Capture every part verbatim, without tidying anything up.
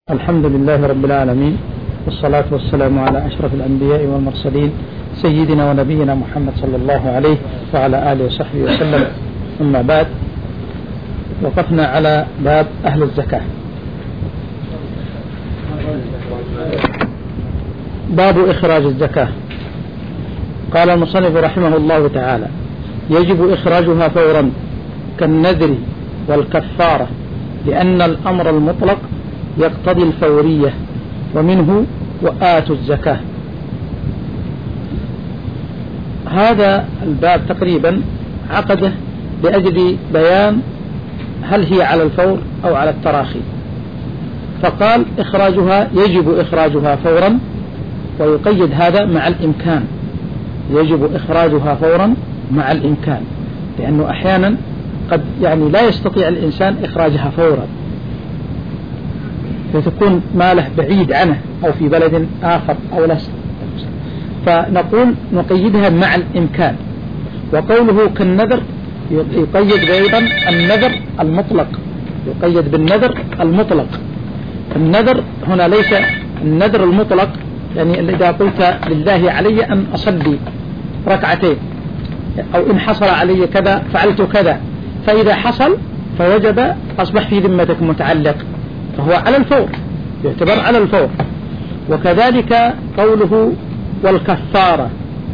الحمد لله رب العالمين، والصلاة والسلام على أشرف الأنبياء والمرسلين سيدنا ونبينا محمد صلى الله عليه وعلى آله وصحبه وسلم. أما بعد، وقفنا على باب أهل الزكاة. باب إخراج الزكاة. قال المصنف رحمه الله تعالى: يجب إخراجها فورا كالنذر والكفارة، لأن الأمر المطلق يقتضي الفورية، ومنه وآتوا الزكاة. هذا الباب تقريبا عقده لأجل بيان هل هي على الفور أو على التراخي، فقال إخراجها يجب إخراجها فورا، ويقيد هذا مع الإمكان. يجب إخراجها فورا مع الإمكان، لأنه أحيانا قد يعني لا يستطيع الإنسان إخراجها فورا، فتكون ماله بعيد عنه أو في بلد آخر أو لا، فنقول نقيدها مع الإمكان. وقوله كالنذر يقيد أيضا النذر المطلق، يقيد بالنذر المطلق. النذر هنا ليس النذر المطلق، يعني إذا قلت لله علي أن أصلي ركعتين، أو إن حصل علي كذا فعلت كذا، فإذا حصل فوجب أصبح في ذمتك متعلق، فهو على الفور، يعتبر على الفور. وكذلك قوله والكفارة،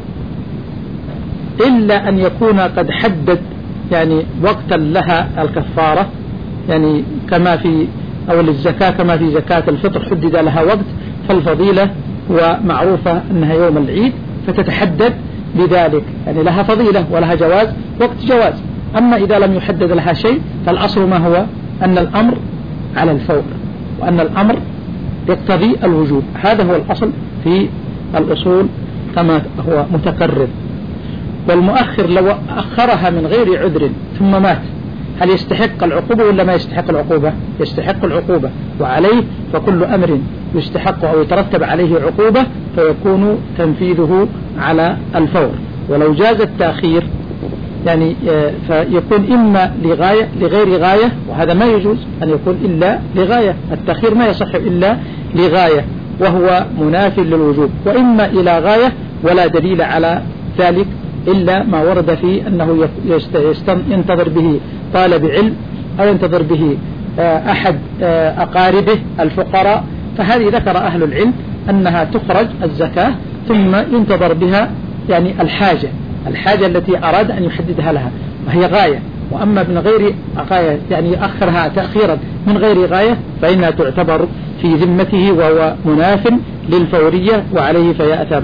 إلا أن يكون قد حدد يعني وقتا لها الكفارة، يعني كما في أول الزكاة كما في زكاة الفطر حدد لها وقت، فالفضيلة ومعروفة أنها يوم العيد فتتحدد بذلك، يعني لها فضيلة ولها جواز وقت جواز. أما إذا لم يحدد لها شيء فالأصل ما هو أن الأمر على الفور، وأن الأمر يقتضي الوجوب. هذا هو الأصل في الأصول كما هو متقرر. والمؤخر لو أخرها من غير عذر ثم مات، هل يستحق العقوبة ولا ما يستحق العقوبة؟ يستحق العقوبة، وعليه فكل أمر يستحق أو يترتب عليه عقوبة فيكون تنفيذه على الفور. ولو جاز التأخير يعني فيكون إما لغاية لغير غاية، وهذا ما يجوز أن يكون إلا لغاية، التأخير ما يصح إلا لغاية وهو منافي للوجوب، وإما إلى غاية ولا دليل على ذلك إلا ما ورد فيه أنه ينتظر به طالب علم أو ينتظر به أحد أقاربه الفقراء، فهذه ذكر أهل العلم أنها تخرج الزكاة ثم ينتظر بها يعني الحاجة الحاجة التي أراد أن يحددها لها، وهي غاية. وأما من غير غاية يعني يأخرها تأخيرا من غير غاية فإنها تعتبر في ذمته وهو مناف للفورية وعليه فيأثم.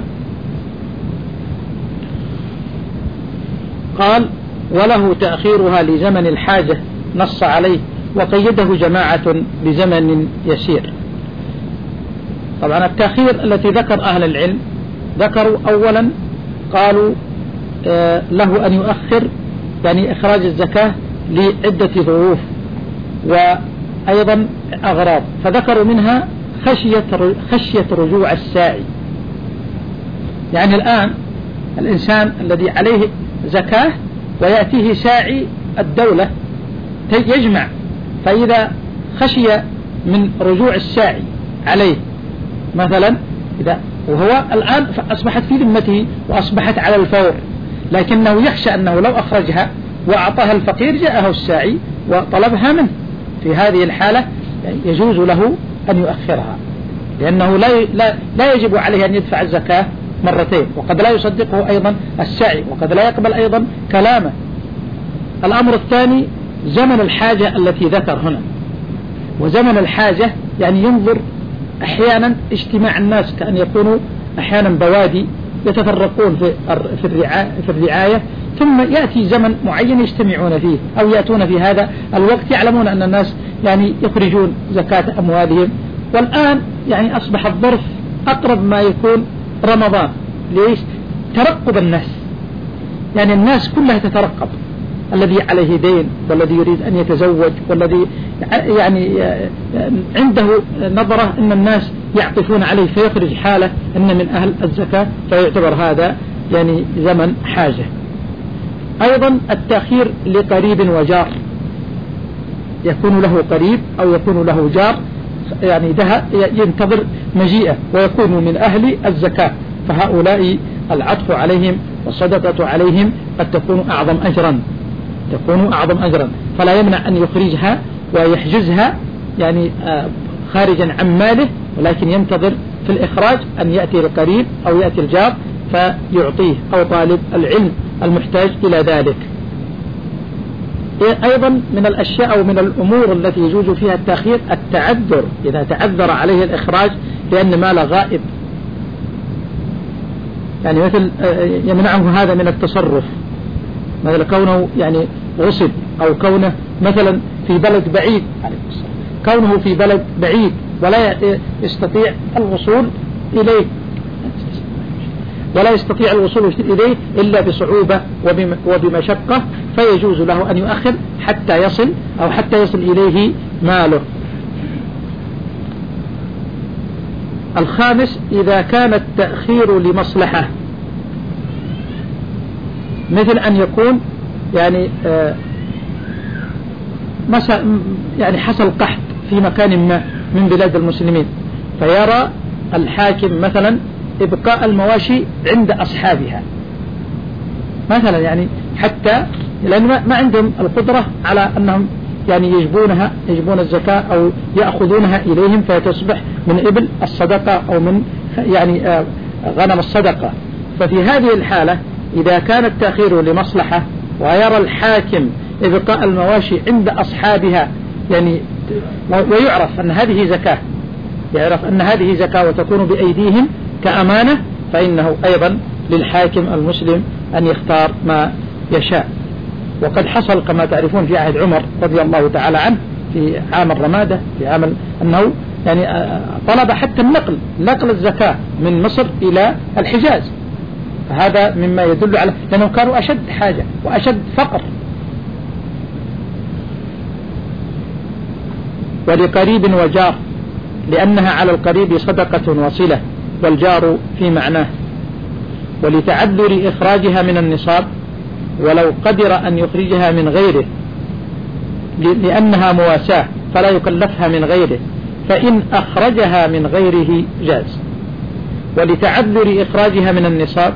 قال: وله تأخيرها لزمن الحاجة، نص عليه وقيده جماعة بزمن يسير. طبعا التأخير التي ذكر أهل العلم ذكروا أولا قالوا آه له أن يؤخر يعني إخراج الزكاة لعدة ظروف وأيضا أغراض، فذكروا منها خشية خشية رجوع الساعي. يعني الآن الإنسان الذي عليه زكاة ويأتيه ساعي الدولة يجمع، فإذا خشي من رجوع الساعي عليه مثلا، إذا وهو الآن أصبحت في ذمته وأصبحت على الفور، لكنه يخشى أنه لو أخرجها وأعطاها الفقير جاءه الساعي وطلبها منه، في هذه الحالة يجوز له أن يؤخرها، لأنه لا لا لا يجب عليه أن يدفع الزكاة مرتين، وقد لا يصدقه أيضا الساعي، وقد لا يقبل أيضا كلامه. الأمر الثاني زمن الحاجة التي ذكر هنا، وزمن الحاجة يعني ينظر أحيانا اجتماع الناس، كأن يكونوا أحيانا بوادي يتفرقون في في الرعاية، ثم يأتي زمن معين يجتمعون فيه أو يأتون في هذا الوقت، يعلمون أن الناس يعني يخرجون زكاة أموالهم. والآن يعني أصبح الظرف أقرب ما يكون رمضان، ليش؟ ترقب الناس، يعني الناس كلها تترقب، الذي عليه دين والذي يريد أن يتزوج والذي يعني عنده نظرة أن الناس يعطفون عليه فيخرج حاله أن من أهل الزكاة، فيعتبر هذا يعني زمن حاجة. أيضا التأخير لقريب وجار، يكون له قريب أو يكون له جار، يعني ده ينتظر مجيئه ويكون من أهل الزكاة، فهؤلاء العطف عليهم والصدقة عليهم قد تكون أعظم أجرا تكون أعظم أجرا فلا يمنع أن يخرجها ويحجزها يعني خارجا عن ماله، ولكن ينتظر في الإخراج أن يأتي القريب أو يأتي الجار فيعطيه أو طالب العلم المحتاج إلى ذلك. أيضا من الأشياء أو من الأمور التي يجوز فيها التأخير التعذر، إذا تعذر عليه الإخراج لأن مال غائب، يعني مثل يمنعه هذا من التصرف، مثل كونه يعني غصب، أو كونه مثلا في بلد بعيد كونه في بلد بعيد ولا يستطيع الوصول إليه ولا يستطيع الوصول إليه إلا بصعوبة وبمشقة، فيجوز له أن يؤخر حتى يصل أو حتى يصل إليه ماله. الخامس إذا كان التأخير لمصلحة، مثل أن يكون يعني آه يعني حصل قحط في مكان ما من بلاد المسلمين، فيرى الحاكم مثلا إبقاء المواشي عند أصحابها مثلا، يعني حتى لأن ما عندهم القدرة على أنهم يعني يجبونها يجبون الزكاة أو يأخذونها إليهم فتصبح من إبل الصدقة أو من يعني آه غنم الصدقة. ففي هذه الحالة إذا كان التأخير لمصلحة ويرى الحاكم إبقاء المواشي عند أصحابها، يعني ويعرف أن هذه زكاة يعرف أن هذه زكاة وتكون بأيديهم كأمانة، فإنه أيضا للحاكم المسلم أن يختار ما يشاء. وقد حصل كما تعرفون في عهد عمر رضي الله تعالى عنه في عام الرمادة، في عام أنه يعني طلب حتى النقل نقل الزكاة من مصر إلى الحجاز، فهذا مما يدل على لأنهم كانوا أشد حاجة وأشد فقر. ولقريب وجار، لأنها على القريب صدقة وصلة والجار في معناه. ولتعذر إخراجها من النصاب ولو قدر أن يخرجها من غيره لأنها مواساة فلا يكلفها من غيره، فإن أخرجها من غيره جاز. ولتعذر إخراجها من النصاب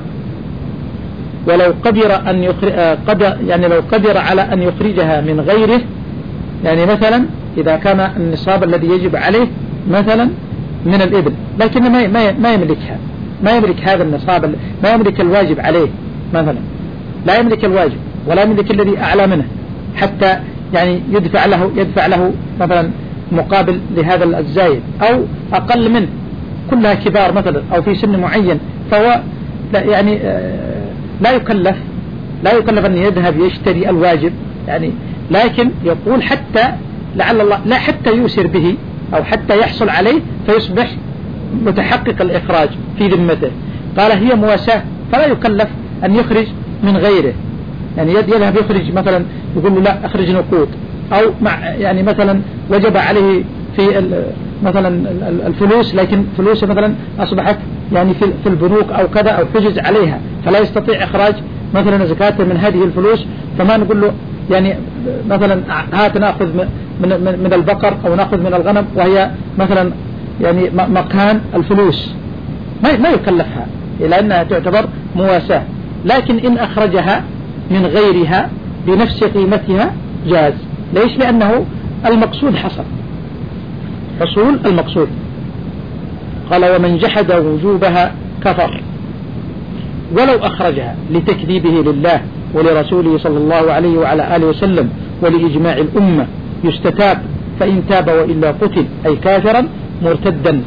ولو قدر أن يخرج قدر يعني لو قدر على أن يخرجها من غيره، يعني مثلا إذا كان النصاب الذي يجب عليه مثلا من الإبل لكن ما ما يملكها ما يملك هذا النصاب، ما يملك الواجب عليه مثلا، لا يملك الواجب ولا يملك الذي أعلى منه حتى يعني يدفع له يدفع له مثلا مقابل لهذا الزايد أو أقل منه، كلها كبار مثلا أو في سن معين، فهو لا يعني لا يكلف لا يكلف أن يذهب يشتري الواجب يعني، لكن يقول حتى لعل الله لا حتى يؤسر به أو حتى يحصل عليه فيصبح متحقق الإخراج في ذمته. قال هي مواساة فلا يكلف أن يخرج من غيره، يعني يذهب يخرج مثلا يقول له لا أخرج نقود، أو مع يعني مثلا وجب عليه في مثلا الفلوس لكن فلوسه مثلا أصبحت يعني في البنوك أو كذا أو حجز عليها فلا يستطيع إخراج مثلا زكاته من هذه الفلوس، فما نقول له يعني مثلا هات نأخذ من من البقر أو نأخذ من الغنم وهي مثلا يعني مكان الفلوس، ما ما يكلفها إلا أنها تعتبر مواساة. لكن إن أخرجها من غيرها بنفس قيمتها جاز. ليش؟ لأنه المقصود حصل حصول المقصود. قال ومن جحد وجوبها كفر ولو أخرجها لتكذيبه لله ولرسوله صلى الله عليه وعلى آله وسلم ولإجماع الأمة يستتاب، فإن تاب وإلا قتل أي كافرا مرتدا.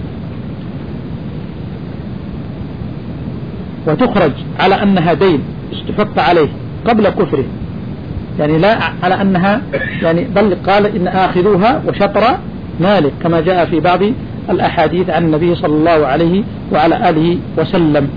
وتخرج على أنها دين استحق عليه قبل كفره، يعني لا على أنها يعني بل قال إن آخذوها وشطر مالك كما جاء في بعض الأحاديث عن النبي صلى الله عليه وعلى آله وسلم.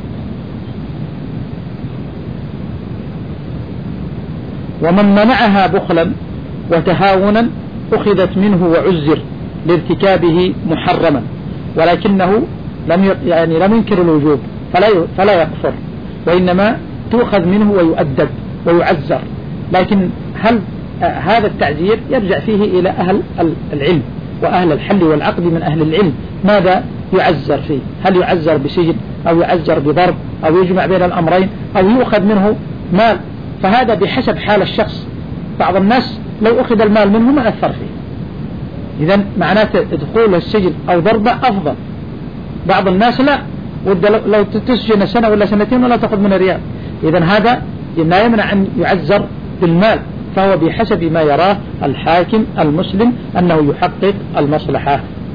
ومن منعها بخلا وتهاونا أخذت منه وعزر لارتكابه محرما، ولكنه لم يعني لم ينكر الوجوب فلا فلا يكفر، وإنما تؤخذ منه ويؤدب ويعزر. لكن هل هذا التعزير يرجع فيه إلى أهل العلم، وأهل الحل والعقد من أهل العلم ماذا يعزر فيه؟ هل يعزر بسجن أو يعزر بضرب أو يجمع بين الأمرين أو يؤخذ منه مال؟ فهذا بحسب حال الشخص. بعض الناس لو أخذ المال منه ما أثر فيه، إذن معناته دخول السجن أو ضربة أفضل. بعض الناس لا، لو تسجن سنة ولا سنتين ولا تأخذ من ريال. إذن هذا لا يمنع أن يعزر بالمال، فهو بحسب ما يراه الحاكم المسلم أنه يحقق المصلحة.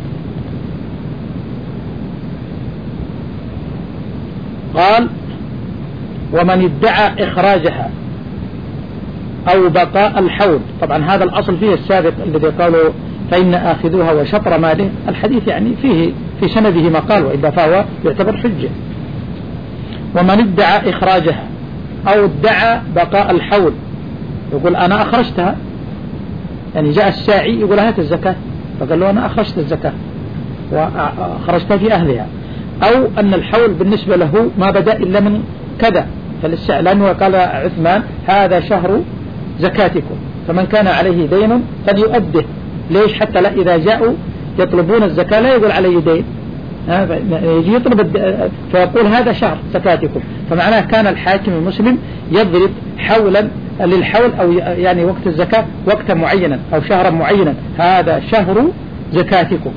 قال: ومن ادعى إخراجها أو بقاء الحول. طبعا هذا الأصل فيه السابق الذي قالوا فإن آخذوها وشطر ماله، الحديث يعني فيه في سنده مقال، وإذا فهو يعتبر حجة. ومن ادعى إخراجها أو ادعى بقاء الحول، يقول أنا أخرجتها، يعني جاء الساعي يقول هات الزكاة، فقال له أنا أخرجت الزكاة وأخرجتها في أهلها، أو أن الحول بالنسبة له ما بدأ إلا من كذا، لأنه قال عثمان هذا شهر زكاتكم، فمن كان عليه دين فليؤده. ليش؟ حتى لا إذا جاءوا يطلبون الزكاة لا يقول عليه دين، يجي يطلب فيقول هذا شهر زكاتكم. فمعناه كان الحاكم المسلم يضرب حولا للحول، أو يعني وقت الزكاة وقتا معينا أو شهرا معينا، هذا شهر زكاتكم.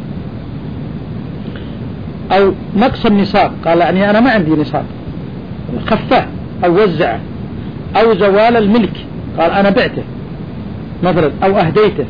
أو نقص النصاب، قال يعني أنا ما عندي نصاب، خفاه أو وزعه. أو زوال الملك، قال أنا بعته مثلا أو أهديته.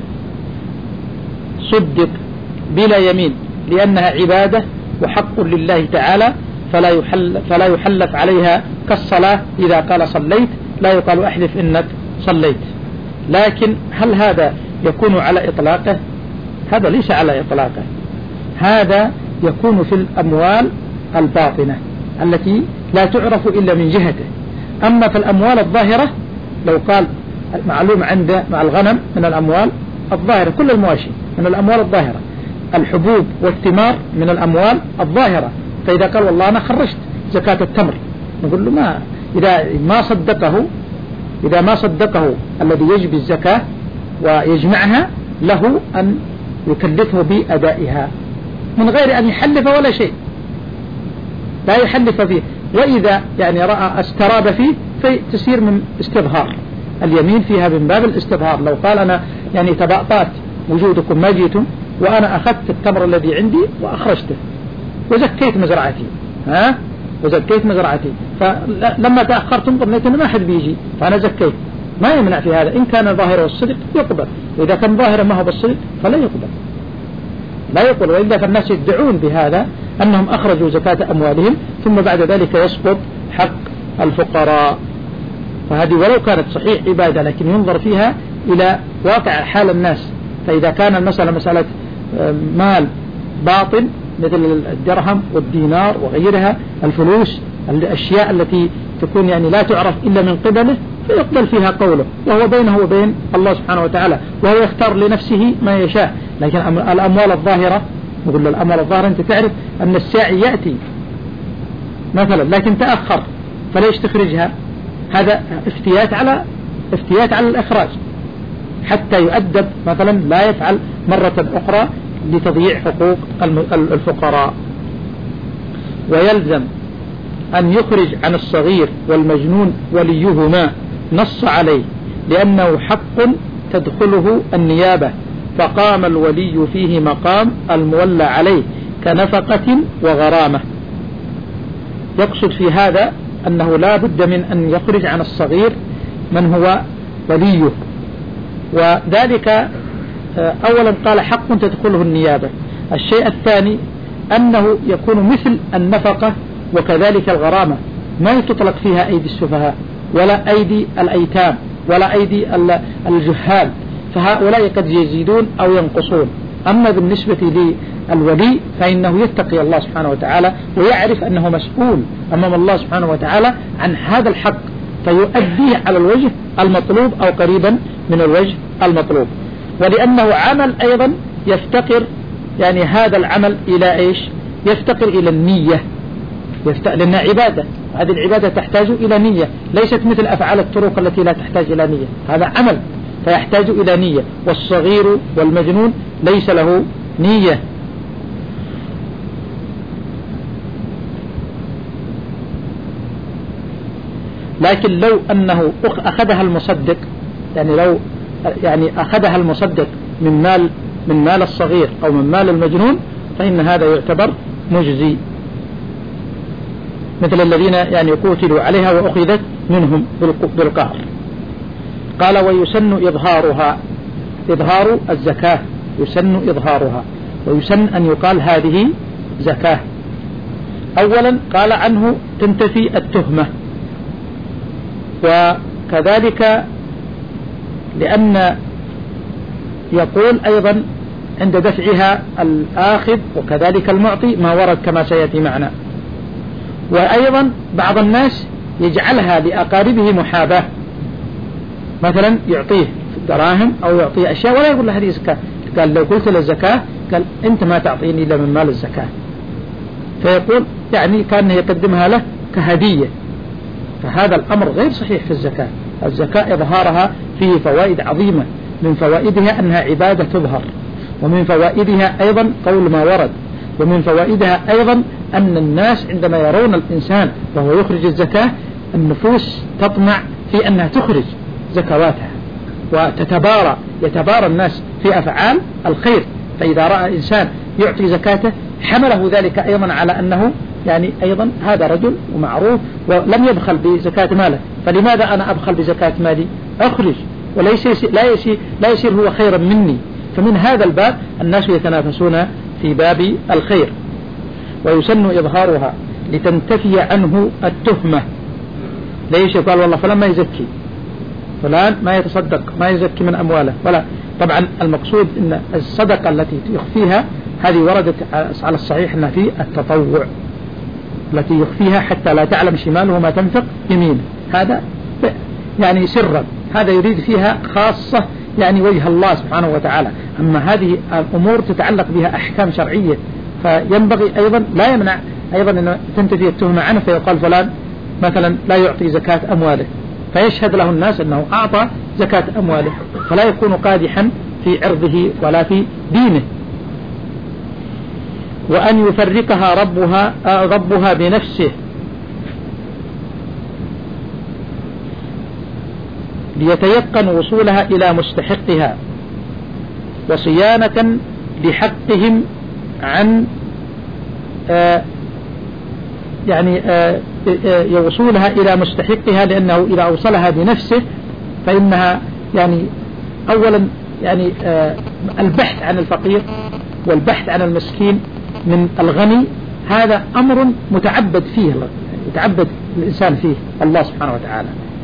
صدق بلا يمين لأنها عبادة وحق لله تعالى، فلا يحل فلا يحلف عليها كالصلاة، إذا قال صليت لا يقال أحلف إنك صليت. لكن هل هذا يكون على إطلاقه؟ هذا ليس على إطلاقه، هذا يكون في الأموال الباطنة التي لا تعرف إلا من جهته. أما في الأموال الظاهرة، لو قال معلوم عنده مع الغنم من الأموال الظاهرة، كل المواشي من الأموال الظاهرة، الحبوب والثمار من الأموال الظاهرة، فإذا قال والله أنا خرجت زكاة التمر، نقول له ما إذا ما صدقه إذا ما صدقه الذي يجب الزكاة ويجمعها، له أن يكلفه بأدائها من غير أن يحلف ولا شيء، لا يحلف فيه. وإذا يعني رأى استراب فيه فتسير من استظهار، اليمين فيها من باب الاستظهار. لو قال أنا يعني تبعطات وجودكم ما جيتم، وأنا أخذت التمر الذي عندي وأخرجته وزكيت مزرعتي، ها وزكيت مزرعتي، فلما تأخرتم ظنيت أن ما حد بيجي فأنا زكيت، ما يمنع في هذا. إن كان ظاهره الصدق يقبل، وإذا كان ظاهره ما هو بالصدق فلا يقبل، لا يقبل. وإلا فالناس يدعون بهذا أنهم أخرجوا زكاة أموالهم، ثم بعد ذلك يسقط حق الفقراء. فهذه ولو كانت صحيح عبادة، لكن ينظر فيها إلى واقع حال الناس. فإذا كان المسألة مسألة مال باطن مثل الدرهم والدينار وغيرها، الفلوس، الأشياء التي تكون يعني لا تعرف إلا من قبله، فيقبل فيها قوله، وهو بينه وبين الله سبحانه وتعالى، وهو يختار لنفسه ما يشاء. لكن الأموال الظاهرة، نقول له الأموال الظاهرة أنت تعرف أن الساعي يأتي مثلا لكن تأخر، فليش تخرجها؟ هذا افتيات على افتيات على الإخراج، حتى يؤدب مثلا لا يفعل مرة أخرى لتضييع حقوق الفقراء. ويلزم أن يخرج عن الصغير والمجنون وليهما، نص عليه لأنه حق تدخله النيابة، فقام الولي فيه مقام المولى عليه كنفقة وغرامة. يقصد في هذا أنه لا بد من أن يخرج عن الصغير من هو وليه، وذلك أولا قال حق تدخله النيابة. الشيء الثاني أنه يكون مثل النفقة وكذلك الغرامة، ما تطلق فيها أيدي السفهاء ولا أيدي الأيتام ولا أيدي الجهال، فهؤلاء قد يزيدون أو ينقصون. أما بالنسبة للولي فإنه يتقي الله سبحانه وتعالى ويعرف أنه مسؤول أمام الله سبحانه وتعالى عن هذا الحق، فيؤديه على الوجه المطلوب أو قريبا من الوجه المطلوب. ولأنه عمل أيضا يفتقر يعني هذا العمل إلى إيش؟ يفتقر إلى النية، لأنها عبادة، هذه العبادة تحتاج إلى نية، ليست مثل أفعال الطرق التي لا تحتاج إلى نية، هذا عمل فيحتاج إلى نية. والصغير والمجنون ليس له نية. لكن لو أنه أخذها المصدق، يعني لو يعني أخذها المصدق من مال من مال الصغير أو من مال المجنون فإن هذا يعتبر مجزي، مثل الذين يعني قتلوا عليها وأخذت منهم بالقهر. قال ويسن إظهارها، إظهار الزكاة يسن إظهارها، ويسن أن يقال هذه زكاة. أولا قال عنه تنتفي التهمة، وكذلك لأن يقول أيضا عند دفعها الآخذ وكذلك المعطي ما ورد كما سيأتي معنا. وأيضا بعض الناس يجعلها لأقاربه محاباة، مثلا يعطيه دراهم أو يعطيه أشياء ولا يقول له هذه زكاة، قال لو قلت له الزكاة قال أنت ما تعطيني إلا من مال الزكاة، فيقول يعني كان يقدمها له كهدية. فهذا الأمر غير صحيح في الزكاة. الزكاة إظهارها فيه فوائد عظيمة، من فوائدها أنها عبادة تظهر، ومن فوائدها أيضا قول ما ورد، ومن فوائدها أيضا أن الناس عندما يرون الإنسان وهو يخرج الزكاة النفوس تطمع في أنها تخرج زكواتها وتتبارى، يتبارى الناس في أفعال الخير. فإذا رأى إنسان يعطي زكاته حمله ذلك أيضا على أنه يعني أيضا هذا رجل ومعروف ولم يبخل بزكاة ماله، فلماذا أنا أبخل بزكاة مالي؟ أخرج وليس لا يصير لا يصير هو خيرا مني. فمن هذا الباب الناس يتنافسون في باب الخير. ويسن إظهارها لتنتفي عنه التهمة. ليش قال والله فلان ما يزكي، فلان ما يتصدق ما يزكي من أمواله، ولا طبعا المقصود أن الصدقة التي يخفيها هذه وردت على الصحيح أنها في التطوع، التي يخفيها حتى لا تعلم شماله ما تنفق يمينه، هذا يعني سرا، هذا يريد فيها خاصة يعني وجه الله سبحانه وتعالى. أما هذه الأمور تتعلق بها أحكام شرعية، فينبغي أيضا لا يمنع أيضا أن تنتفي التهمة عنه، فيقال فلان مثلا لا يعطي زكاة أمواله، فيشهد له الناس أنه أعطى زكاة أمواله، فلا يكون قادحا في عرضه ولا في دينه. وأن يفرقها ربها ربها بنفسه ليتيقن وصولها إلى مستحقها، وصيانة لحقهم عن آه يعني آه وصولها إلى مستحقها، لأنه إذا أوصلها بنفسه فإنها يعني أولا يعني آه البحث عن الفقير والبحث عن المسكين من الغني، هذا أمر متعبد فيه، يتعبد الإنسان فيه الله سبحانه وتعالى،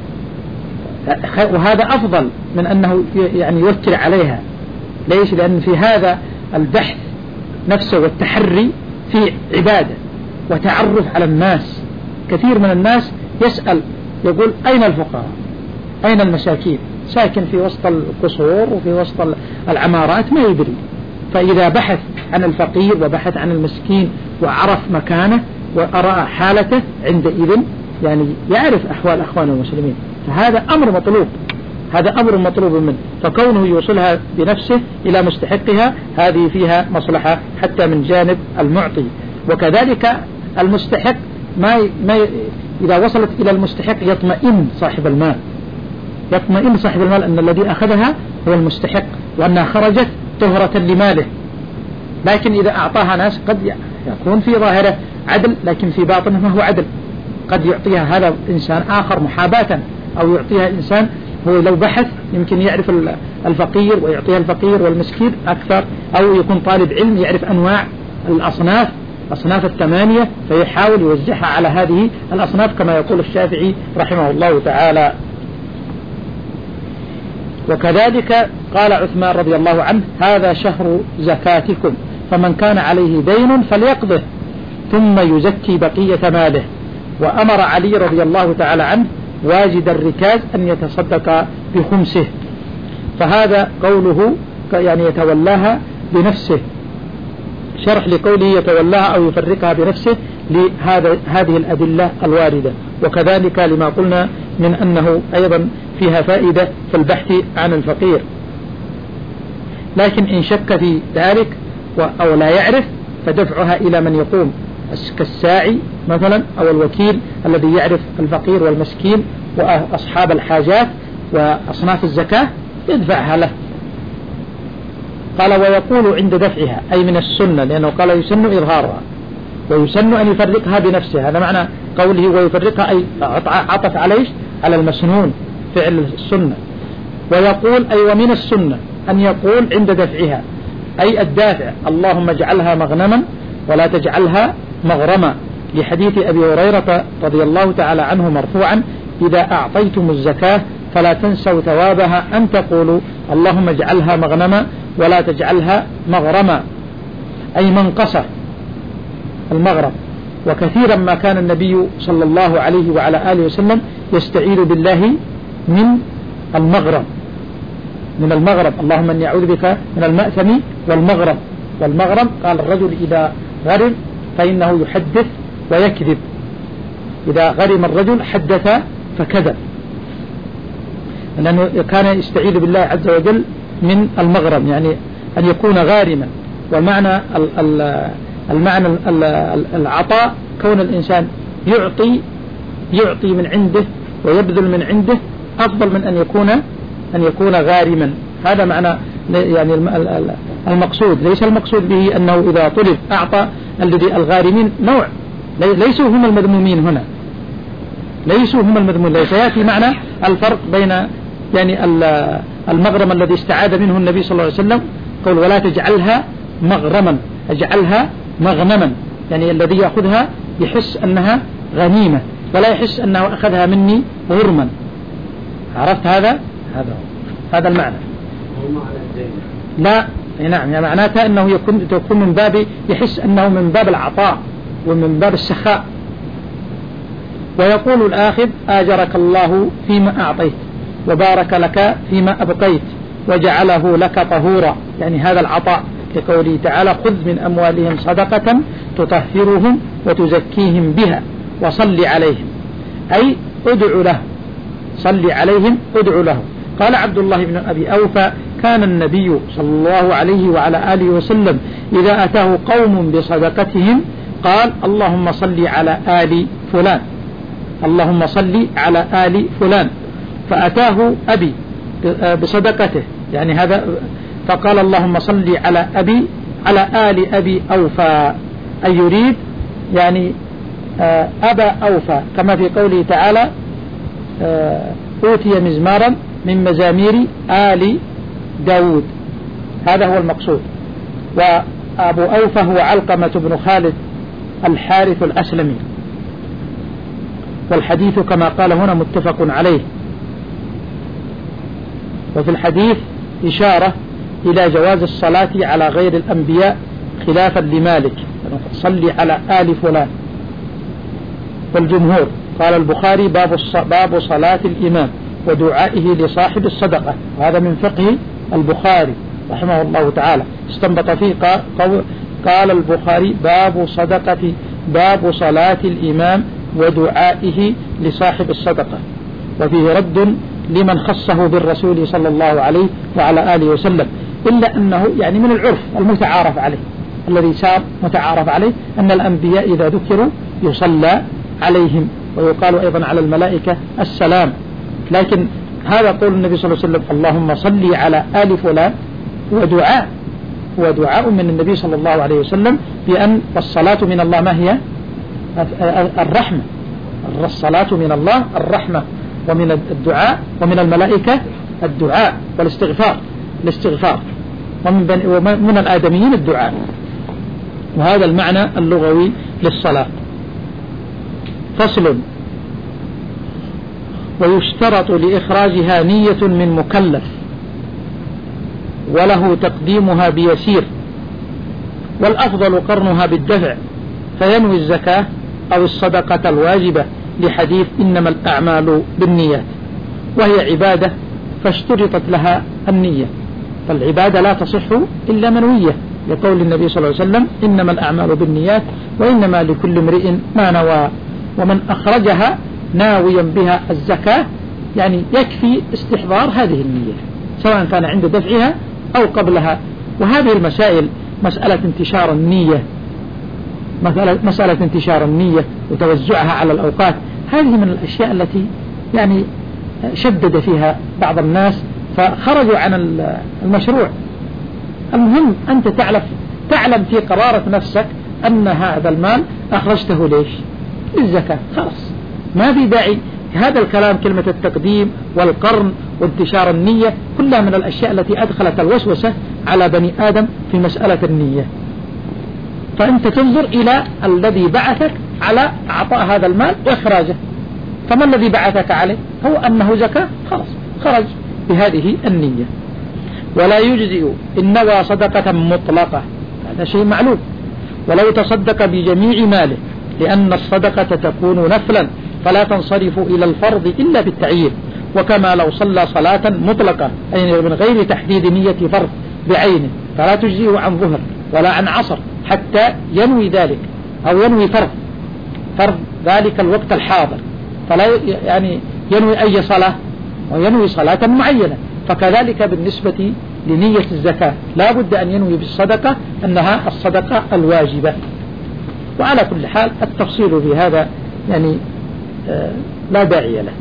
وهذا أفضل من أنه يعني يوكل عليها. ليش؟ لأن في هذا البحث نفسه والتحري في عبادة وتعرف على الناس. كثير من الناس يسأل يقول أين الفقراء أين المساكين، ساكن في وسط القصور وفي وسط العمارات ما يدري. فإذا بحث عن الفقير وبحث عن المسكين وعرف مكانه وأرى حالته عندئذ يعني يعرف أحوال أخوانه المسلمين، فهذا أمر مطلوب، هذا أمر مطلوب منه. فكونه يوصلها بنفسه إلى مستحقها هذه فيها مصلحة حتى من جانب المعطي. وكذلك المستحق ما ما إذا وصلت إلى المستحق يطمئن صاحب المال، يطمئن صاحب المال أن الذي أخذها هو المستحق وأنها خرجت طهرة لماله. لكن إذا أعطاها ناس قد يكون في ظاهره عدل لكن في باطنه ما هو عدل، قد يعطيها هذا إنسان آخر محاباة، أو يعطيها إنسان هو لو بحث يمكن يعرف الفقير ويعطيها الفقير والمسكين أكثر، أو يكون طالب علم يعرف أنواع الأصناف أصناف الثمانية فيحاول يوزعها على هذه الأصناف كما يقول الشافعي رحمه الله تعالى. وكذلك قال عثمان رضي الله عنه هذا شهر زكاتكم فمن كان عليه دين فليقضه ثم يزكي بقية ماله. وأمر علي رضي الله تعالى عنه واجد الركاز أن يتصدق بخمسه، فهذا قوله يعني يتولاها بنفسه، شرح لقوله يتولاها أو يفرقها بنفسه لهذا هذه الأدلة الواردة. وكذلك لما قلنا من أنه أيضا فيها فائدة في البحث عن الفقير. لكن إن شك في ذلك أو لا يعرف فدفعها إلى من يقوم كالساعي مثلا أو الوكيل الذي يعرف الفقير والمسكين وأصحاب الحاجات وأصناف الزكاة يدفعها له. قال ويقول عند دفعها أي من السنة، لأنه قال يسن إظهارها ويسن أن يفرقها بنفسه، هذا معنى قوله ويفرقها أي عطف عليه على المسنون فعل السنة. ويقول أي ومن السنة أن يقول عند دفعها أي الدافع اللهم اجعلها مغنما ولا تجعلها مغرما، لحديث أبي هريرة رضي الله تعالى عنه مرفوعا إذا أعطيتم الزكاة فلا تنسوا ثوابها أن تقولوا اللهم اجعلها مغنما ولا تجعلها مغرما أي منقصة المغرم. وكثيرا ما كان النبي صلى الله عليه وعلى آله وسلم يستعيذ بالله من المغرم من المغرب اللهم اني اعوذ بك من المأثم والمغرم. والمغرم قال الرجل إذا غرم فإنه يحدث ويكذب، إذا غرم الرجل حدث فكذب، لأنه كان يستعيذ بالله عز وجل من المغرم يعني أن يكون غارما. والمعنى المعنى العطاء كون الإنسان يعطي يعطي من عنده ويبذل من عنده أفضل من أن يكون أن يكون غارما. هذا معنى يعني المقصود، ليس المقصود به أنه إذا طلب أعطى. الذي الغارمين نوع ليسوا هم المذمومين هنا، ليسوا هم المذمومين. سيأتي معنى الفرق بين يعني المغرم الذي استعاذ منه النبي صلى الله عليه وسلم قول ولا تجعلها مغرما اجعلها مغنما، يعني الذي يأخذها يحس أنها غنيمة ولا يحس أنه أخذها مني غرما. عرفت هذا؟ هذا هذا المعنى. لا نعم، يعني معناتها أنه يكون تكون من باب يحس أنه من باب العطاء ومن باب السخاء. ويقول الآخذ آجرك الله فيما أعطيت وبارك لك فيما أبقيت وجعله لك طهورا، يعني هذا العطاء لقوله تعالى خذ من أموالهم صدقة تطهرهم وتزكيهم بها وصل عليهم أي ادعو لهم، صل عليهم ادعو لهم. قال عبد الله بن أبي أوفى كان النبي صلى الله عليه وعلى آله وسلم إذا أتاه قوم بصدقتهم قال اللهم صل على آل فلان، اللهم صل على آل فلان، فأتاه أبي بصدقته يعني هذا، فقال اللهم صل على أبي على آل أبي أوفى أي يريد يعني أبا أوفى، كما في قوله تعالى أوتي مزمارا من مزامير آل داود، هذا هو المقصود. وأبو أوفى هو علقمة بن خالد الحارث الأسلمي، والحديث كما قال هنا متفق عليه. وفي الحديث إشارة إلى جواز الصلاة على غير الأنبياء خلافا لمالك صلي على آل فلان. والجمهور قال البخاري باب باب صلاة الإمام ودعائه لصاحب الصدقة، هذا من فقه البخاري رحمه الله تعالى، استنبط فيه قال, قال البخاري باب صدقة باب صلاة الإمام ودعائه لصاحب الصدقة، وفيه رد لمن خصه بالرسول صلى الله عليه وعلى آله وسلم، إلا أنه يعني من العرف المتعارف عليه الذي صار متعارف عليه أن الأنبياء إذا ذكروا يصلى عليهم، ويقال أيضا على الملائكة السلام. لكن هذا قول النبي صلى الله عليه وسلم اللهم صل على آل فلان ودعاء ودعاء من النبي صلى الله عليه وسلم بأن الصلاة من الله ما هي الرحمة، الصلاة من الله الرحمة، ومن الدعاء ومن الملائكة الدعاء والاستغفار الاستغفار ومن, ومن الآدميين الدعاء، وهذا المعنى اللغوي للصلاة. فصل. ويشترط لإخراجها نية من مكلف وله تقديمها بيسير، والأفضل قرنها بالدفع فينوي الزكاة أو الصدقة الواجبة لحديث إنما الأعمال بالنيات، وهي عبادة فاشترطت لها النية، فالعبادة لا تصح إلا منوية لقول النبي صلى الله عليه وسلم إنما الأعمال بالنيات وإنما لكل امرئ ما نوى. ومن أخرجها ناويا بها الزكاة يعني يكفي استحضار هذه النية سواء كان عند دفعها أو قبلها. وهذه المسائل مسألة انتشار النية، مسألة, مسألة انتشار النية وتوزعها على الأوقات، هذه من الأشياء التي يعني شدد فيها بعض الناس فخرجوا عن المشروع. المهم أنت تعلم تعلم في قرارة نفسك أن هذا المال أخرجته ليش؟ للزكاة، خلاص ما في داعي هذا الكلام. كلمة التقديم والقرن وانتشار النية كلها من الأشياء التي أدخلت الوسوسة على بني آدم في مسألة النية. فأنت تنظر إلى الذي بعثك على أعطاء هذا المال وإخراجه، فما الذي بعثك عليه؟ هو أنه زكاة، خلاص خرج بهذه النية. ولا يجزئ إن نوى صدقة مطلقة، هذا شيء معلوم، ولو تصدق بجميع ماله، لأن الصدقة تكون نفلا فلا تنصرف إلى الفرض إلا بالتعيين، وكما لو صلى صلاة مطلقة أي من غير تحديد نية فرض بعينه فلا تجزئه عن ظهر ولا عن عصر حتى ينوي ذلك، أو ينوي فرض فرض ذلك الوقت الحاضر، فلا يعني ينوي أي صلاة وينوي صلاة معينة. فكذلك بالنسبة لنية الزكاة لا بد أن ينوي بالصدقة أنها الصدقة الواجبة. وعلى كل حال التفصيل في هذا يعني آه لا داعي له.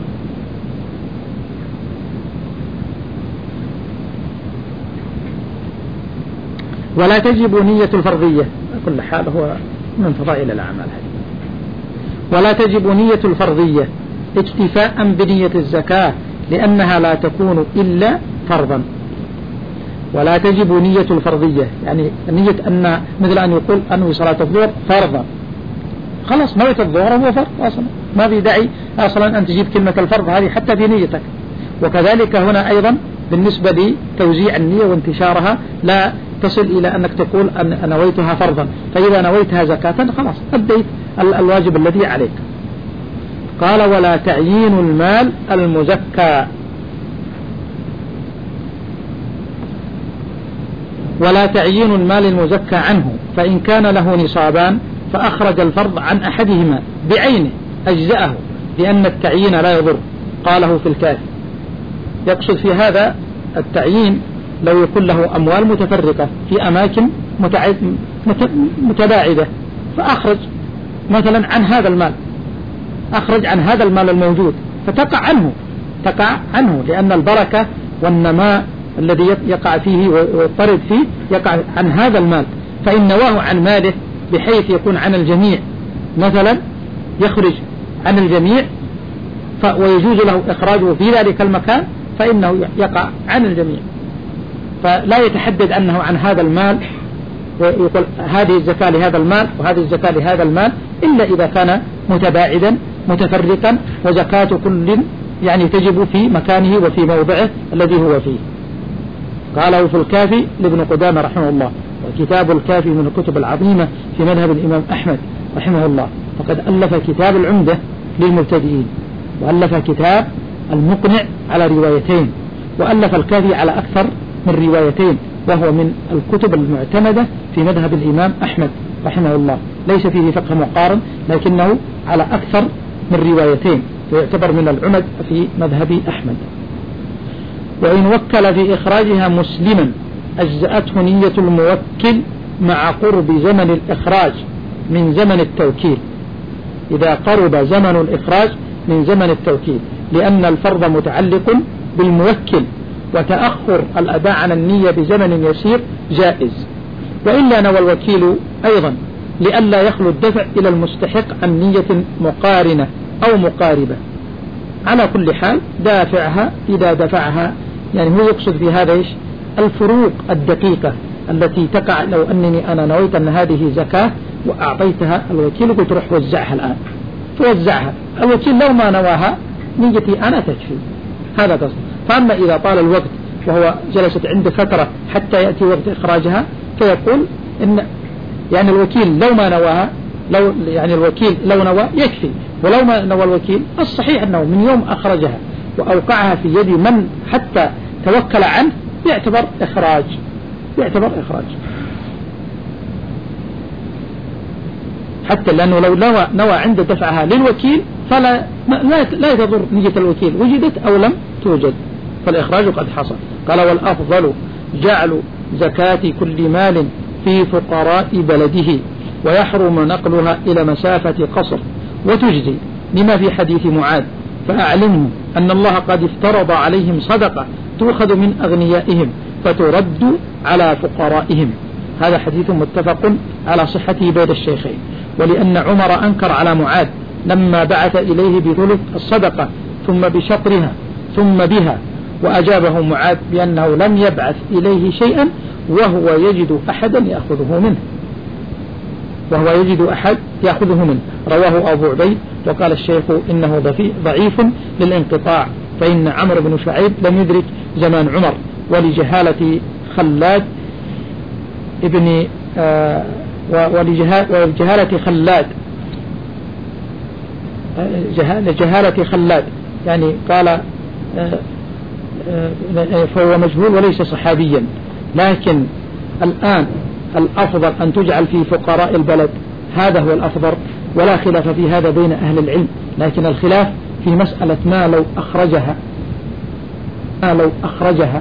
ولا تجب نية الفرضية، كل حال هو من فضائل الأعمال هذه. ولا تجب نية الفرضية اكتفاء بنية الزكاة لأنها لا تكون إلا فرضا. ولا تجب نية الفرضية يعني نية أن مثل أن يقول أنوي صلاة الظهر فرضا، خلاص نويت الظهر هو فرض أصلا، ما في داعي أصلا أن تجيب كلمة الفرض هذه حتى في نيتك. وكذلك هنا أيضا بالنسبة لتوزيع النية وانتشارها لا تصل إلى أنك تقول أن نويتها فرضا، فإذا نويتها زكاة خلاص أديت الواجب الذي عليك. قال ولا تعيين المال المزكى، ولا تعيين المال المزكى عنه، فإن كان له نصابان فأخرج الفرض عن أحدهما بعينه أجزأه، لأن التعيين لا يضر، قاله في الكافي. يقصد في هذا التعيين لو يكون له أموال متفرقة في أماكن متباعدة، فأخرج مثلا عن هذا المال، أخرج عن هذا المال الموجود فتقع عنه تقع عنه لأن البركة والنماء الذي يقع فيه ويضطرد فيه يقع عن هذا المال. فإن نواه عن ماله بحيث يكون عن الجميع، مثلا يخرج عن الجميع ويجوز له إخراجه في ذلك المكان، فإنه يقع عن الجميع، فلا يتحدد أنه عن هذا المال ويقول هذه الزكاة لهذا المال وهذه الزكاة لهذا المال، إلا إذا كان متباعدا متفرقا، وزكاة كل يعني تجب في مكانه وفي موضعه الذي هو فيه. قاله في الكافي لابن قدامة رحمه الله، وكتاب الكافي من الكتب العظيمة في مذهب الإمام أحمد رحمه الله، فقد ألف كتاب العمدة للمبتدئين، وألف كتاب المقنع على روايتين، وألف الكافي على أكثر من روايتين، وهو من الكتب المعتمدة في مذهب الإمام أحمد رحمه الله، ليس فيه فقه مقارن لكنه على أكثر من روايتين، فيعتبر من العمد في مذهب أحمد. وإن وكل في إخراجها مسلما أجزأته نية الموكل مع قرب زمن الإخراج من زمن التوكيل، إذا قرب زمن الإخراج من زمن التوكيل، لأن الفرض متعلق بالموكل، وتأخر الأداء عن النية بزمن يسير جائز، وإلا نوى الوكيل أيضا لئلا يخلو الدفع إلى المستحق عن نية مقارنة أو مقاربة. على كل حال دافعها إذا دفعها، يعني هو يقصد في هذا إيش؟ الفروق الدقيقة التي تقع. لو أنني أنا نويت أن هذه زكاة وأعطيتها الوكيل قلت روح وزعها الآن، توزعها الوكيل لو ما نواها نيتي أنا تكفي، هذا قصد. فأما إذا طال الوقت وهو جلست عنده فترة حتى يأتي وقت إخراجها، فيقول إن يعني الوكيل لو ما نواها، لو يعني الوكيل لو نوى يكفي، ولو ما نوى الوكيل الصحيح أنه من يوم أخرجها وأوقعها في يد من حتى توكل عنه يعتبر إخراج، يعتبر إخراج، حتى لأنه لو نوى, نوى عند دفعها للوكيل فلا لا, لا تضر نية الوكيل وجدت أو لم توجد، فالإخراج قد حصل. قال والأفضل جعل زكاة كل مال في فقراء بلده ويحرم نقلها إلى مسافة قصر وتجزي لما في حديث معاذ فأعلمهم أن الله قد افترض عليهم صدقة تؤخذ من أغنيائهم فترد على فقرائهم. هذا حديث متفق على صحته بين الشيخين. ولأن عمر أنكر على معاذ لما بعث إليه بثلث الصدقة ثم بشطرها ثم بها، وأجابه معاذ بأنه لم يبعث إليه شيئا وهو يجد أحدا يأخذه منه وهو يجد أحد يأخذه منه. رواه أبو عبيد. وقال الشيخ إنه ضعيف للانقطاع، فإن عمرو بن شعيب لم يدرك زمان عمر، ولجهالة خلاد ابن آه ولجهالة خلاد جهالة خلاد يعني قال آه آه فهو مجهول وليس صحابيا. لكن الآن الأفضل أن تجعل في فقراء البلد، هذا هو الأفضل، ولا خلاف في هذا بين أهل العلم. لكن الخلاف في مسألة ما لو أخرجها ما لو أخرجها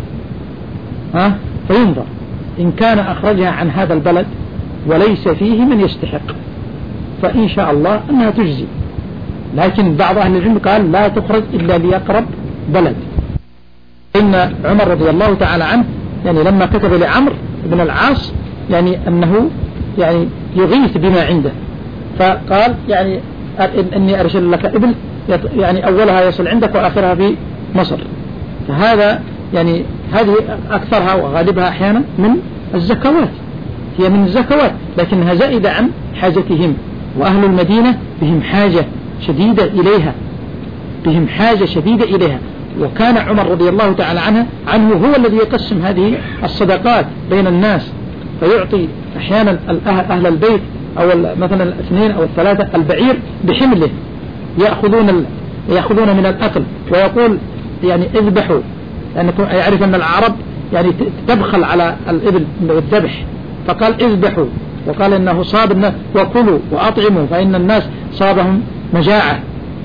ها فينظر إن كان أخرجها عن هذا البلد وليس فيه من يستحق فإن شاء الله أنها تجزي. لكن بعض أهل العلم قال لا تخرج إلا ليقرب بلد. إن عمر رضي الله تعالى عنه يعني لما كتب لعمر بن العاص يعني أنه يعني يغيث بما عنده، فقال يعني إني أرسل لك ابن يعني أولها يصل عندك وآخرها في مصر. فهذا يعني هذه أكثرها وغالبها أحيانا من الزكوات، هي من الزكوات لكنها زائدة عن حاجتهم، وأهل المدينة بهم حاجة شديدة إليها بهم حاجة شديدة إليها. وكان عمر رضي الله تعالى عنه عنه هو الذي يقسم هذه الصدقات بين الناس، فيعطي أحيانا أهل البيت أو مثلا الاثنين أو الثلاثة البعير بحمله يأخذون يأخذون من الأكل، ويقول يعني اذبحوا، لأنه يعني يعرف أن العرب يعني تبخل على الإبل بالذبح، فقال اذبحوا، وقال إنه صاب الناس وكلوا وأطعموا فإن الناس صابهم مجاعة.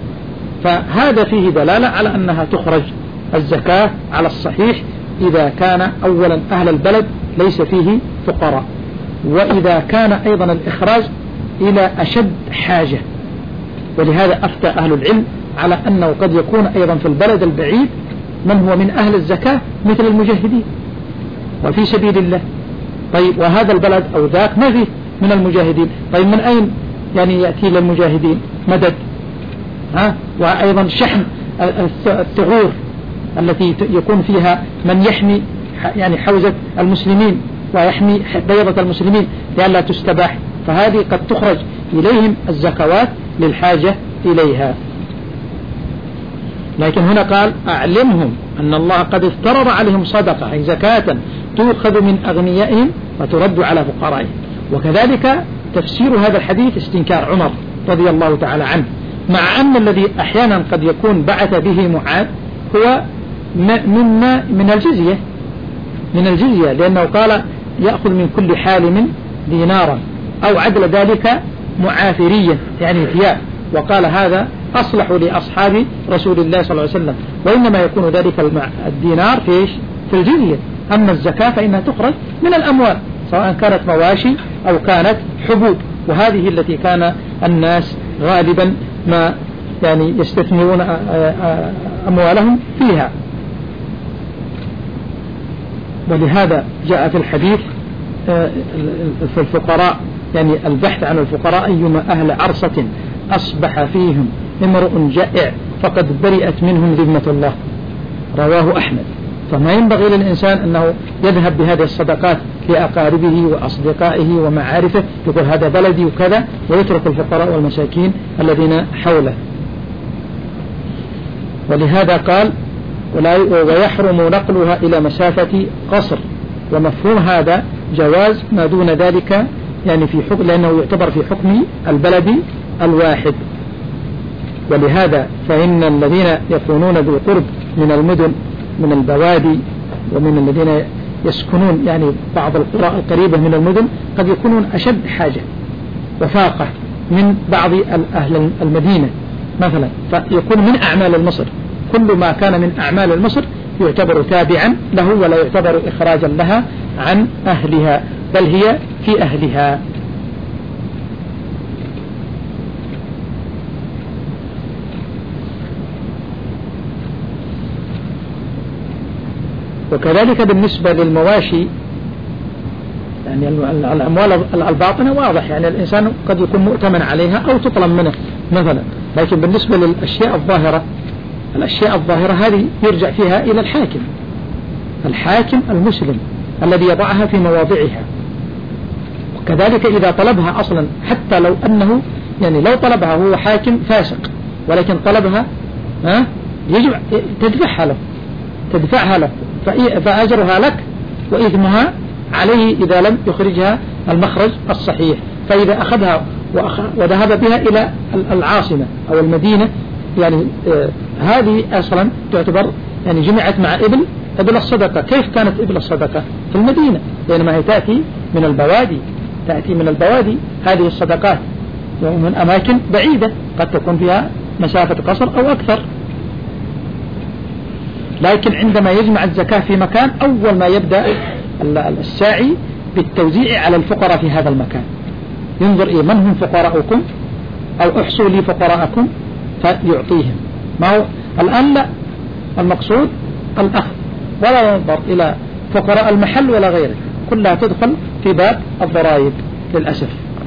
فهذا فيه دلالة على أنها تخرج الزكاة على الصحيح إذا كان أولا أهل البلد ليس فيه فقراء، وإذا كان أيضا الإخراج إلى أشد حاجة. ولهذا أفتى أهل العلم على أنه قد يكون أيضا في البلد البعيد من هو من أهل الزكاة مثل المجاهدين وفي سبيل الله. طيب وهذا البلد أو ذاك ما فيه من المجاهدين، طيب من أين يعني يأتي للمجاهدين مدد؟ ها؟ وأيضا شحن الثغور التي يكون فيها من يحمي يعني حوزة المسلمين ويحمي بيضة المسلمين لئلا تستباح، فهذه قد تخرج إليهم الزكوات للحاجة إليها. لكن هنا قال أعلمهم أن الله قد افترض عليهم صدقة أي زكاة تؤخذ من أغنيائهم وترد على فقرائهم. وكذلك تفسير هذا الحديث استنكار عمر رضي الله تعالى عنه، مع أن الذي أحيانا قد يكون بعث به معاذ هو مما من الجزية من الجزية لأنه قال يأخذ من كل حالم دينارا أو عدل ذلك معافريا يعني ثياب، وقال هذا أصلح لأصحاب رسول الله صلى الله عليه وسلم، وإنما يكون ذلك الدينار في في الجزية. أما الزكاة فإنها تخرج من الأموال سواء كانت مواشي أو كانت حبوب، وهذه التي كان الناس غالبا ما يعني يستثمرون أموالهم فيها. ولهذا جاء في الحديث في الفقراء يعني البحث عن الفقراء أيما أهل عرصة أصبح فيهم امرؤ جائع فقد برئت منهم ذمة الله، رواه أحمد. فما ينبغي للإنسان أنه يذهب بهذه الصدقات لأقاربه وأصدقائه ومعارفه يقول هذا بلدي وكذا، ويترك الفقراء والمساكين الذين حوله. ولهذا قال ويحرم نقلها إلى مسافة قصر، ومفهوم هذا جواز ما دون ذلك يعني في حكم، لأنه يعتبر في حكم البلد الواحد. ولهذا فإن الذين يكونون بالقرب من المدن من البوادي ومن الذين يسكنون يعني بعض القرى القريبة من المدن قد يكونون أشد حاجة وفاقة من بعض أهل المدينة مثلا، فيكون من أعمال المصر، كل ما كان من أعمال المصر يعتبر تابعا له ولا يعتبر إخراجا لها عن أهلها. بل هي في أهلها. وكذلك بالنسبة للمواشي، يعني الأموال الباطنة واضح، يعني الإنسان قد يكون مؤتمن عليها أو تطلب منه مثلا، لكن بالنسبة للأشياء الظاهرة، الأشياء الظاهرة هذه يرجع فيها إلى الحاكم، الحاكم المسلم الذي يضعها في مواضعها. وكذلك إذا طلبها أصلا، حتى لو أنه يعني لو طلبها هو حاكم فاسق ولكن طلبها ها يجب تدفعها له، تدفعها له فأجرها لك وإثمها عليه إذا لم يخرجها المخرج الصحيح. فإذا أخذها وذهب بها إلى العاصمة أو المدينة، يعني آه هذه أصلا تعتبر يعني جمعت مع إبل إبل الصدقة. كيف كانت إبل الصدقة في المدينة؟ بينما هي تأتي من البوادي، تأتي من البوادي هذه الصدقات ومن أماكن بعيدة قد تكون فيها مسافة قصر أو أكثر. لكن عندما يجمع الزكاة في مكان، أول ما يبدأ الساعي بالتوزيع على الفقراء في هذا المكان، ينظر إيه من هم فقراءكم أو احصوا لي فقراءكم فيعطيهم. ما هو الآن لا، المقصود الأخذ، ولا ينظر إلى فقراء المحل ولا غيره، كلها تدخل في باب الضرائب للأسف.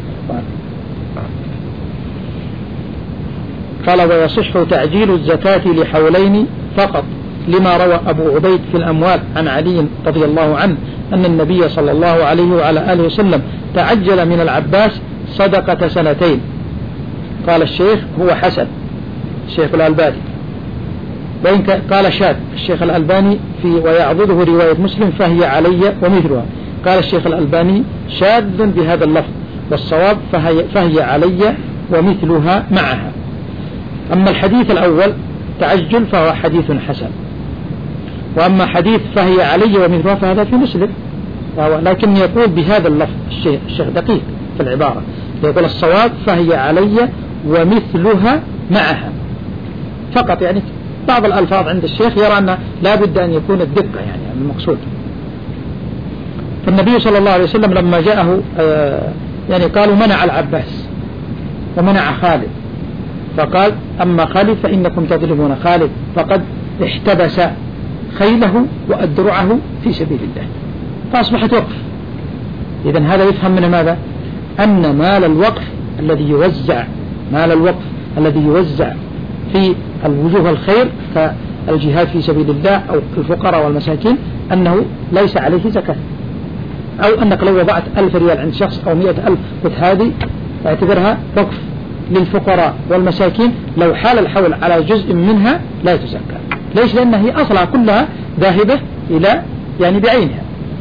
قال ويصح تعجيل الزكاة لحولين فقط، لما روى أبو عبيد في الأموال عن علي رضي الله عنه أن النبي صلى الله عليه وعلى آله وسلم تعجل من العباس صدقة سنتين. قال الشيخ هو حسن، الشيخ الألباني، وإن قال شاذ الشيخ الألباني في ويعضده رواية مسلم فهي علي ومثلها. قال الشيخ الألباني شاذ بهذا اللفظ، والصواب فهي, فهي علي ومثلها معها. أما الحديث الأول تعجل فهو حديث حسن، وأما حديث فهي علي ومثلها فهذا في مسلم، لكن يقول بهذا اللفظ الشيخ, الشيخ دقيق في العبارة، يقول الصواب فهي علي ومثلها معها فقط. يعني بعض الألفاظ عند الشيخ يرى أن لا بد أن يكون الدقة يعني المقصود. فالنبي صلى الله عليه وسلم لما جاءه يعني قالوا منع العباس ومنع خالد، فقال أما خالد فإنكم تظلمون خالد فقد احتبس خيله وأدرعه في سبيل الله، فأصبحت وقف. إذن هذا يفهم من ماذا؟ أن مال الوقف الذي يوزع، مال الوقف الذي يوزع في الوجوه الخير كالجهاد في سبيل الله أو الفقراء والمساكين، أنه ليس عليه زكاة. أو أنك لو وضعت ألف ريال عند شخص أو مئة ألف، هذه اعتبرها وقف للفقراء والمساكين، لو حال الحول على جزء منها لا تزكى. ليش؟ لأن هي أصلها كلها ذاهبة إلى يعني بعينها.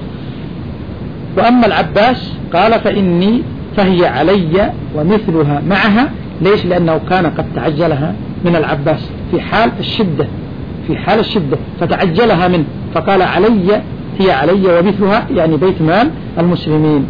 وأما العباس قال فإني فهي علي ومثلها معها. ليش؟ لأنه كان قد تعجلها من العباس في حال الشدة، في حال الشدة فتعجلها منه، فقال علي هي علي ومثلها، يعني بيت مال المسلمين.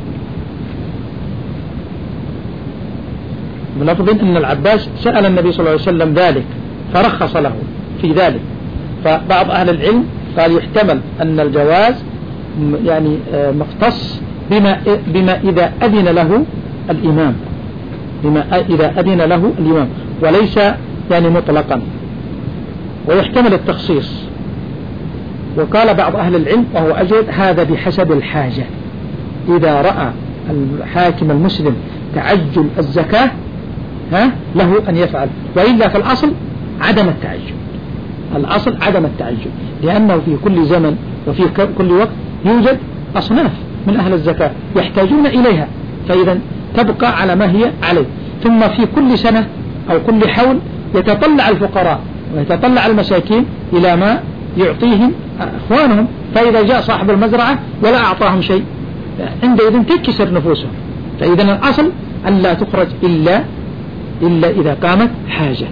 بلفظ أن العباس سأل النبي صلى الله عليه وسلم ذلك فرخص له في ذلك. فبعض أهل العلم قال يحتمل أن الجواز يعني مختص بما, بما إذا أذن له الإمام، بما إذا أذن له الإمام، وليس يعني مطلقا، ويحتمل التخصيص. وقال بعض أهل العلم وهو أجود هذا بحسب الحاجة، إذا رأى الحاكم المسلم تعجل الزكاة ها له أن يفعل، وإلا في الأصل عدم التعجل، الأصل عدم التعجل، لأنه في كل زمن وفي كل وقت يوجد أصناف من أهل الزكاة يحتاجون إليها، فإذا تبقى على ما هي عليه. ثم في كل سنة أو كل حول يتطلع الفقراء ويتطلع المساكين إلى ما يعطيهم أخوانهم، فإذا جاء صاحب المزرعة ولا أعطاهم شيء عندئذ تكسر نفوسهم. فإذا الأصل أن لا تخرج إلا إلا إذا قامت حاجة.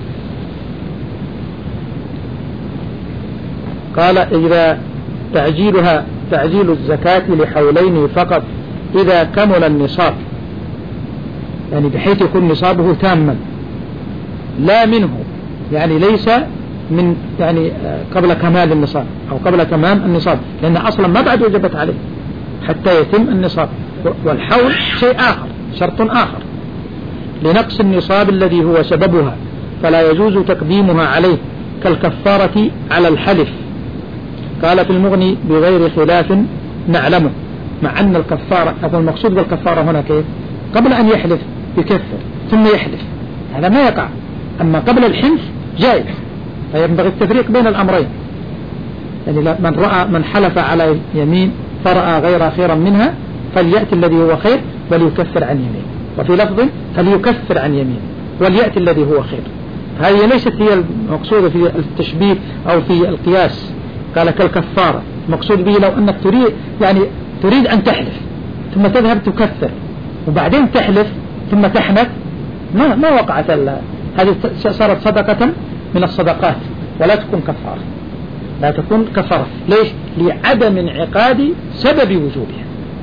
قال إذا تعجيلها تعجيل الزكاة لحولين فقط إذا كمل النصاب، يعني بحيث يكون نصابه تاما لا منه، يعني ليس من يعني قبل كمال النصاب أو قبل تمام النصاب، لأن أصلا ما بعد وجبت عليه، حتى يتم النصاب. والحول شيء آخر، شرط آخر لنقص النصاب الذي هو سببها، فلا يجوز تقديمها عليه كالكفارة على الحلف. قال في المغني بغير خلاف نعلمه، مع أن الكفارة، أو المقصود بالكفارة هنا كيف؟ قبل أن يحلف يكفر ثم يحلف، هذا ما يقع. أما قبل الحنث جائز، فينبغي التفريق بين الأمرين. يعني من رأى من حلف على يمين فرأى غير خيرا منها فليأتي الذي هو خير وليكفر عن يمين، وفي لفظ فليكفر عن يمين وليأتي الذي هو خير. هذه ليست هي المقصودة في التشبيه أو في القياس. قال كالكفارة، مقصود به لو أنك تريد يعني تريد أن تحلف ثم تذهب تكفر وبعدين تحلف ثم تحنث، ما ما وقعت هذه، صارت صدقة من الصدقات ولا تكون كفارة، لا تكون كفارة. ليش؟ لعدم انعقاد سبب وجوبها.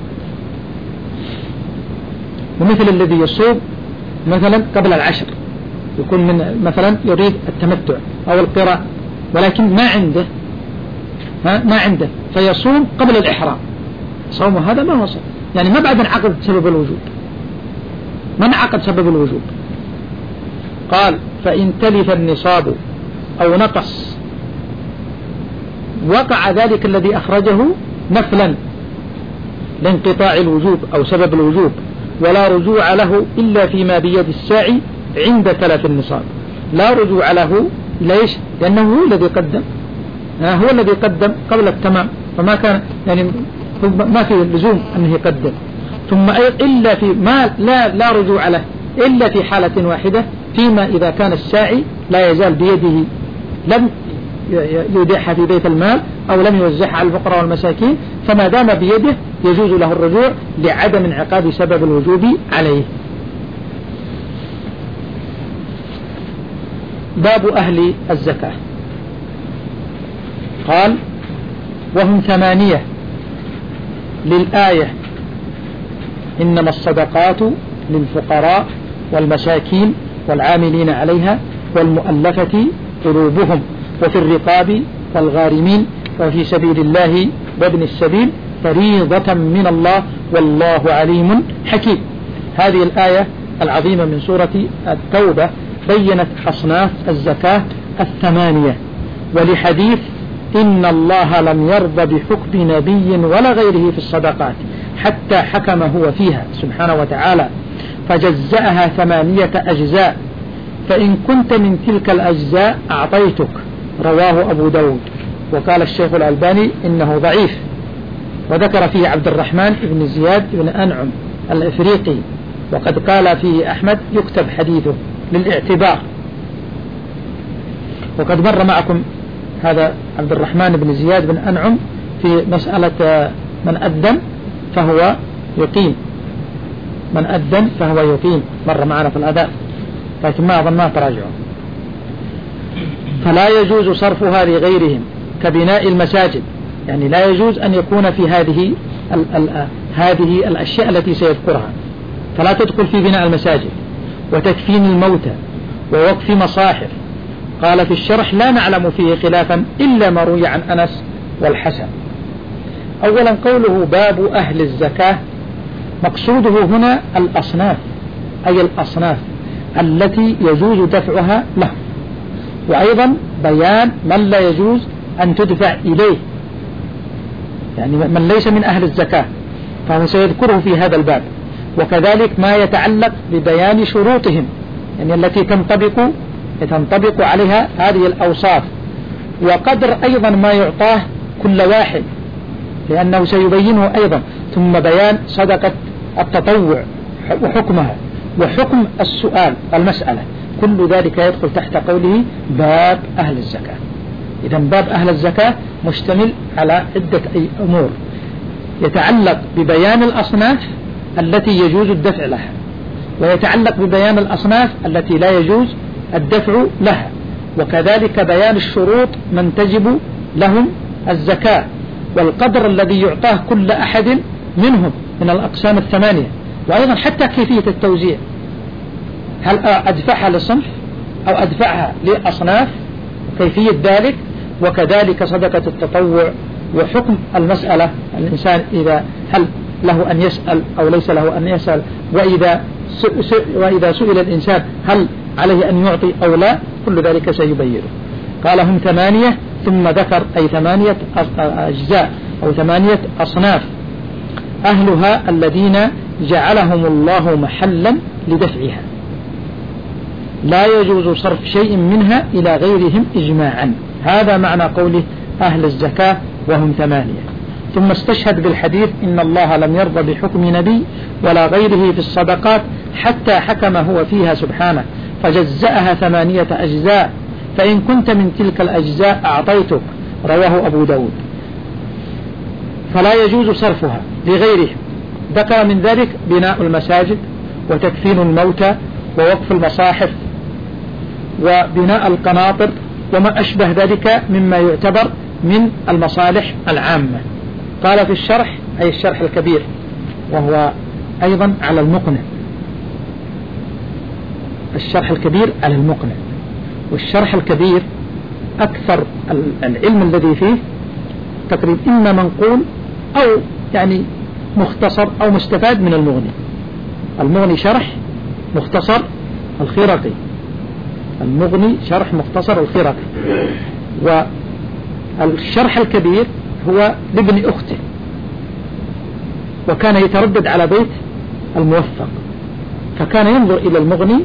ومثل الذي يصوم مثلا قبل العشر، يكون من مثلا يريد التمتع أو القراء ولكن ما عنده ما عنده فيصوم قبل الإحرام، صوم هذا ما هو صوم، يعني ما بعد انعقد سبب الوجوب، ما انعقد سبب الوجوب. قال فإن تلف النصاب أو نقص وقع ذلك الذي أخرجه نفلا لانقطاع الوجوب أو سبب الوجوب، ولا رجوع له إلا فيما بيد الساعي عند تلف النصاب. لا رجوع له، ليش؟ لأنه هو الذي قدم، هو الذي قدم قبل التمام، فما كان يعني ما في لزوم أنه يقدم. ثم إلا في ما لا لا رجوع له إلا في حالة واحدة، فيما إذا كان الساعي لا يزال بيده، لم يودعها في بيت المال أو لم يوزعها على الفقراء والمساكين، فما دام بيده يجوز له الرجوع لعدم انعقاد سبب الوجوب عليه. باب أهل الزكاة. قال وهم ثمانية للآية: إنما الصدقات للفقراء والمساكين والعاملين عليها والمؤلفة قلوبهم وفي الرقاب والغارمين وفي سبيل الله وابن السبيل فريضة من الله والله عليم حكيم. هذه الآية العظيمة من سورة التوبة بينت أصناف الزكاة الثمانية، ولحديث إن الله لم يرضى بحكم نبي ولا غيره في الصدقات حتى حكم هو فيها سبحانه وتعالى، فجزأها ثمانية أجزاء، فإن كنت من تلك الأجزاء أعطيتك. رواه أبو داود. وقال الشيخ الألباني إنه ضعيف، وذكر فيه عبد الرحمن بن زياد بن أنعم الإفريقي، وقد قال فيه أحمد يكتب حديثه للاعتبار. وقد مر معكم هذا عبد الرحمن بن زياد بن أنعم في مسألة من أذن فهو يقيم، من أذن فهو يقيم، مر معنا في الأداء لكن ما أظن ما تراجعون. فلا يجوز صرفها لغيرهم كبناء المساجد، يعني لا يجوز أن يكون في هذه ال ال هذه الأشياء التي سيذكرها، فلا تدخل في بناء المساجد وتكفين الموتى ووقف مصاحف. قال في الشرح لا نعلم فيه خلافا إلا ما روي عن أنس والحسن. أولا قوله باب أهل الزكاة، مقصوده هنا الأصناف، أي الأصناف التي يجوز دفعها له، وأيضا بيان من لا يجوز أن تدفع إليه، يعني من ليس من أهل الزكاة فهو سيذكره في هذا الباب. وكذلك ما يتعلق ببيان شروطهم، يعني التي تنطبق تنطبق عليها هذه الأوصاف، وقدر أيضا ما يعطاه كل واحد لأنه سيبينه أيضا. ثم بيان صدقة التطوع وحكمها وحكم السؤال المسألة، كل ذلك يدخل تحت قوله باب أهل الزكاة. إذا باب أهل الزكاة مشتمل على عدة أمور يتعلق ببيان الأصناف التي يجوز الدفع لها، ويتعلق ببيان الأصناف التي لا يجوز الدفع لها، وكذلك بيان الشروط من تجب لهم الزكاة، والقدر الذي يعطاه كل أحد منهم من الأقسام الثمانية، وأيضا حتى كيفية التوزيع، هل أدفعها لصنف أو أدفعها لأصناف، كيفية ذلك، وكذلك صدقة التطوع وحكم المسألة. الإنسان إذا هل له أن يسأل أو ليس له أن يسأل، وإذا وإذا سئل الإنسان هل عليه أن يعطي أو لا، كل ذلك سيبينه. قال هم ثمانية، ثم ذكر أي ثمانية أجزاء أو ثمانية أصناف، أهلها الذين جعلهم الله محلا لدفعها، لا يجوز صرف شيء منها إلى غيرهم إجماعا. هذا معنى قوله أهل الزكاة وهم ثمانية. ثم استشهد بالحديث إن الله لم يرضى بحكم نبي ولا غيره في الصدقات حتى حكم هو فيها سبحانه، فجزأها ثمانية أجزاء، فإن كنت من تلك الأجزاء أعطيتك، رواه أبو داود. فلا يجوز صرفها لغيره. ذكر من ذلك بناء المساجد وتكفين الموتى ووقف المصاحف وبناء القناطر وما أشبه ذلك مما يعتبر من المصالح العامة. قال في الشرح أي الشرح الكبير، وهو أيضا على المقنع، الشرح الكبير على المقنع. والشرح الكبير أكثر العلم الذي فيه تقريبا إما منقول أو يعني مختصر أو مستفاد من المغني. المغني شرح مختصر الخرقي، المغني شرح مختصر الخرقي. والشرح الكبير هو لابن أخته، وكان يتردد على بيت الموفق، فكان ينظر إلى المغني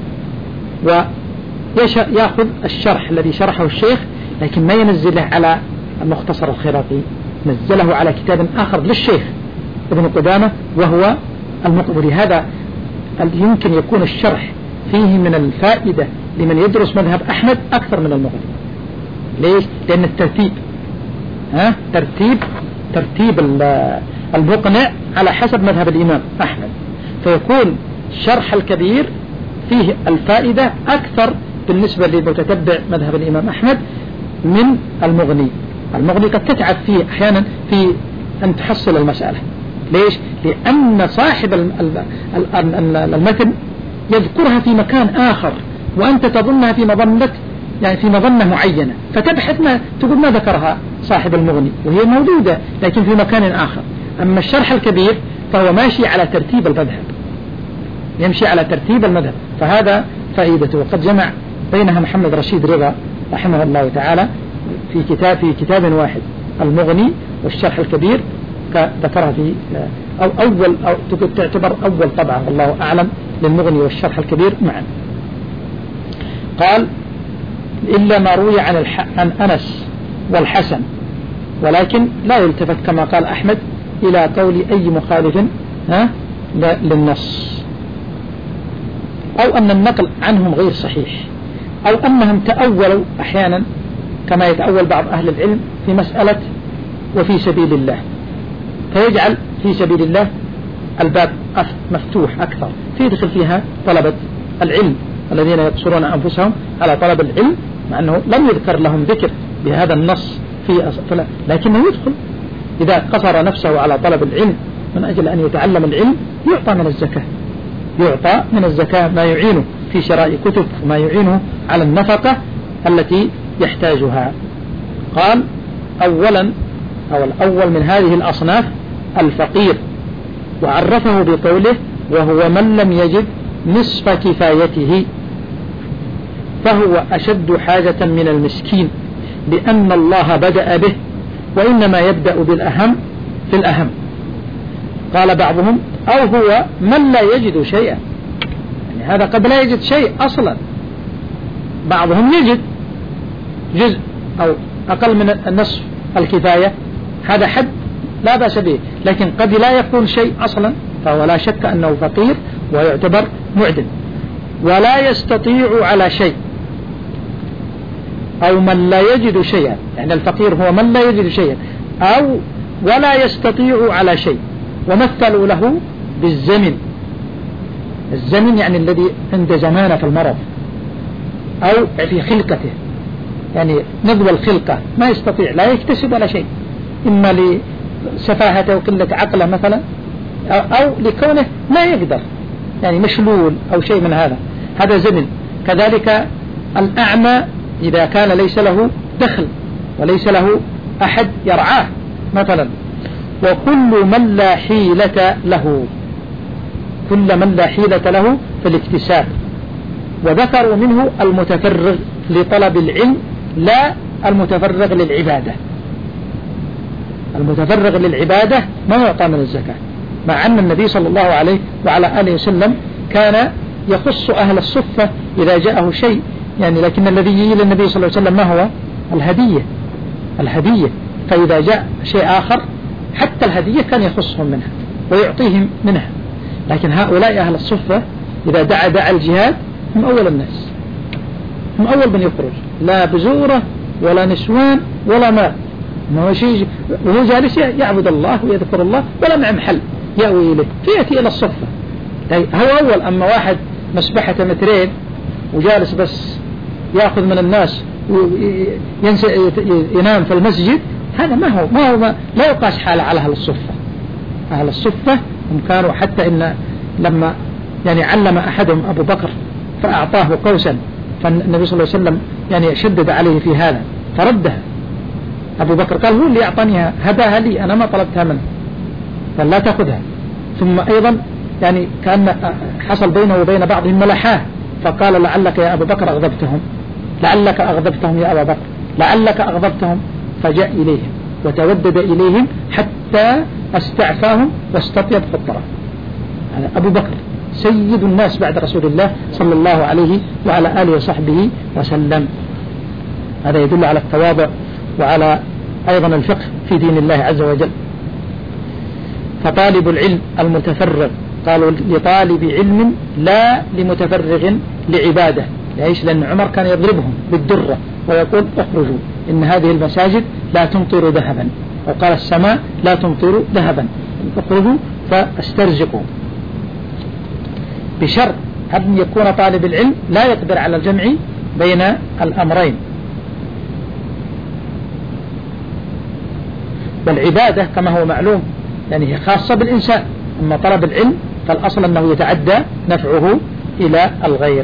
ويأخذ الشرح الذي شرحه الشيخ، لكن ما ينزله على المختصر الخرقي، نزله على كتاب آخر للشيخ ابن قدامة وهو المقبري. هذا يمكن يكون الشرح فيه من الفائدة لمن يدرس مذهب أحمد أكثر من المغني. ليش؟ لأن الترتيب ها ترتيب ترتيب المقنع على حسب مذهب الإمام أحمد، فيكون شرح الكبير فيه الفائدة أكثر بالنسبة لمتتبع مذهب الإمام أحمد من المغني. المغني قد تتعب فيه أحيانا في أن تحصل المسألة. ليش؟ لأن صاحب المتن يذكرها في مكان آخر وأنت تظنها في مظنة يعني في مظنة معينة، فتبحث ما تقول ما ذكرها صاحب المغني وهي موجودة لكن في مكان آخر. أما الشرح الكبير فهو ماشي على ترتيب المذهب، يمشي على ترتيب المذهب، فهذا فائدته. وقد جمع بينها محمد رشيد رضا رحمه الله تعالى في كتاب في كتاب واحد، المغني والشرح الكبير، ذكرها في أو أول أو تعتبر أول طبعا والله أعلم للمغني والشرح الكبير معا. قال إلا ما روي عن, عن أنس والحسن، ولكن لا يلتفت كما قال أحمد إلى قول أي مخالف ها للنص، أو أن النقل عنهم غير صحيح، أو أنهم تأولوا أحيانا كما يتأول بعض أهل العلم في مسألة وفي سبيل الله، فيجعل في سبيل الله الباب مفتوح أكثر، فيدخل فيها طلبة العلم الذين يقصرون أنفسهم على طلب العلم، مع أنه لم يذكر لهم ذكر بهذا النص في أصل، لكنه يدخل إذا قصر نفسه على طلب العلم من أجل أن يتعلم العلم يعطى من الزكاة، يعطى من الزكاة ما يعينه في شراء كتب وما يعينه على النفقة التي يحتاجها. قال أولا أو الأول من هذه الأصناف الفقير، وعرفه بقوله وهو من لم يجد نصف كفايته فهو أشد حاجة من المسكين، لأن الله بدأ به وإنما يبدأ بالأهم في الأهم. قال بعضهم أو هو من لا يجد شيئا، يعني هذا قد لا يجد شيء أصلا، بعضهم يجد جزء أو أقل من النصف الكفاية، هذا حد لا بأس به، لكن قد لا يكون شيء أصلا، فهو لا شك أنه فقير ويعتبر معدم. ولا يستطيع على شيء، أو من لا يجد شيئا، يعني الفقير هو من لا يجد شيئا، أو ولا يستطيع على شيء، ومثلوا له بالزمن. الزمن يعني الذي عند زمانة في المرض أو في خلقته، يعني نضوى الخلقة ما يستطيع، لا يكتسب على شيء، إما لسفاهته وقلة عقله مثلا، أو لكونه ما يقدر، يعني مشلول أو شيء من هذا، هذا زمن. كذلك الأعمى إذا كان ليس له دخل وليس له أحد يرعاه مثلا، وكل من لا حيلة له، كل من لا حيلة له في الاكتساب. وذكروا منه المتفرغ لطلب العلم لا المتفرغ للعبادة. المتفرغ للعبادة ما يعطى من الزكاة، مع أن النبي صلى الله عليه وعلى آله وسلم كان يخص أهل الصفة إذا جاءه شيء يعني، لكن الذي يجي للنبي صلى الله عليه وسلم ما هو؟ الهدية. الهدية فإذا جاء شيء آخر حتى الهدية كان يخصهم منها ويعطيهم منها. لكن هؤلاء أهل الصفة إذا دعا دعا الجهاد هم أول الناس، هم أول من يخرج، لا بزورة ولا نسوان ولا مال، ما هو شيء، وهو جالس يعبد الله ويذكر الله ولا مع محل يأوي إليه فيأتي إلى الصفة. هو أول. أما واحد مسبحة مترين وجالس بس يأخذ من الناس وينسى ينام في المسجد، هذا ما هو ما هو ما لا يقاس حاله على أهل الصفة. أهل الصفة هم كانوا حتى إن لما يعني علم أحدهم أبو بكر فأعطاه قوسا، فالنبي صلى الله عليه وسلم يعني شدد عليه في هذا فردها. أبو بكر قال هو اللي أعطانيها، هداها لي أنا ما طلبتها منه، قال لا تأخذها. ثم أيضا يعني كان حصل بينه وبين بعضهم ملحاه، فقال لعلك يا أبو بكر أغضبتهم، لعلك أغضبتهم يا أبا بكر، لعلك أغضبتهم. فجاء إليهم وتودد إليهم حتى استعفاهم واستطيب خطرة. أبو بكر سيد الناس بعد رسول الله صلى الله عليه وعلى آله وصحبه وسلم. هذا يدل على التواضع وعلى أيضا الفقه في دين الله عز وجل. فطالب العلم المتفرغ قالوا لطالب علم لا لمتفرغ لعبادة. يعيش لأن عمر كان يضربهم بالدرة ويقول اخرجوا إن هذه المساجد لا تمطر ذهبا، وقال السماء لا تمطر ذهبا، اخرجوا فاسترزقوا، بشرط أن يكون طالب العلم لا يقدر على الجمع بين الأمرين. والعبادة كما هو معلوم يعني هي خاصة بالإنسان، أما طلب العلم فالأصل أنه يتعدى نفعه إلى الغير.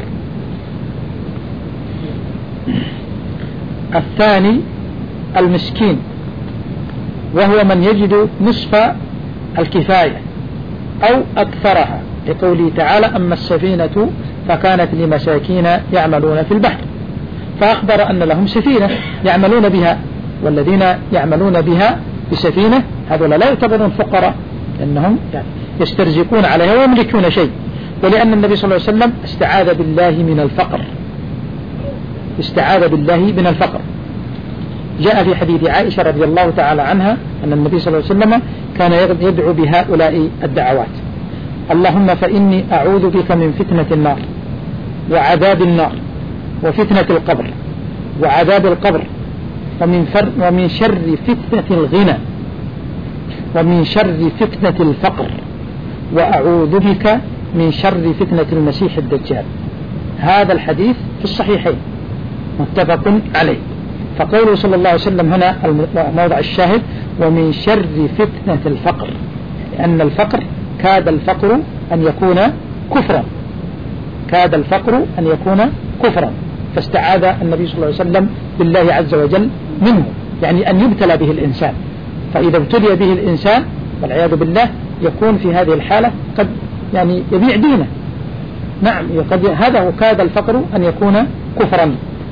الثاني المسكين، وهو من يجد نصف الكفاية أو أكثرها، لقوله تعالى أما السفينة فكانت لمساكين يعملون في البحر، فأخبر أن لهم سفينة يعملون بها، والذين يعملون بها بسفينة هذول لا يعتبرون فقراء لأنهم يعني يسترزقون عليها ويملكون شيء. ولأن النبي صلى الله عليه وسلم استعاذ بالله من الفقر، استعاذ بالله من الفقر. جاء في حديث عائشة رضي الله تعالى عنها أن النبي صلى الله عليه وسلم كان يدعو بهؤلاء الدعوات: اللهم فإني أعوذ بك من فتنة النار وعذاب النار وفتنة القبر وعذاب القبر ومن, فر ومن شر فتنة الغنى ومن شر فتنة الفقر وأعوذ بك من شر فتنة المسيح الدجال. هذا الحديث في الصحيحين متفق عليه. فقوله صلى الله عليه وسلم هنا موضع الشاهد ومن شر فتنة الفقر، لأن الفقر كاد الفقر أن يكون كفرا، كاد الفقر أن يكون كفرا، فاستعاذ النبي صلى الله عليه وسلم بالله عز وجل منه، يعني أن يبتلى به الإنسان. فإذا ابتلي به الإنسان والعياذ بالله يكون في هذه الحالة قد يعني يبيع دينه. نعم قد هذا هو كاد الفقر أن يكون كفرا،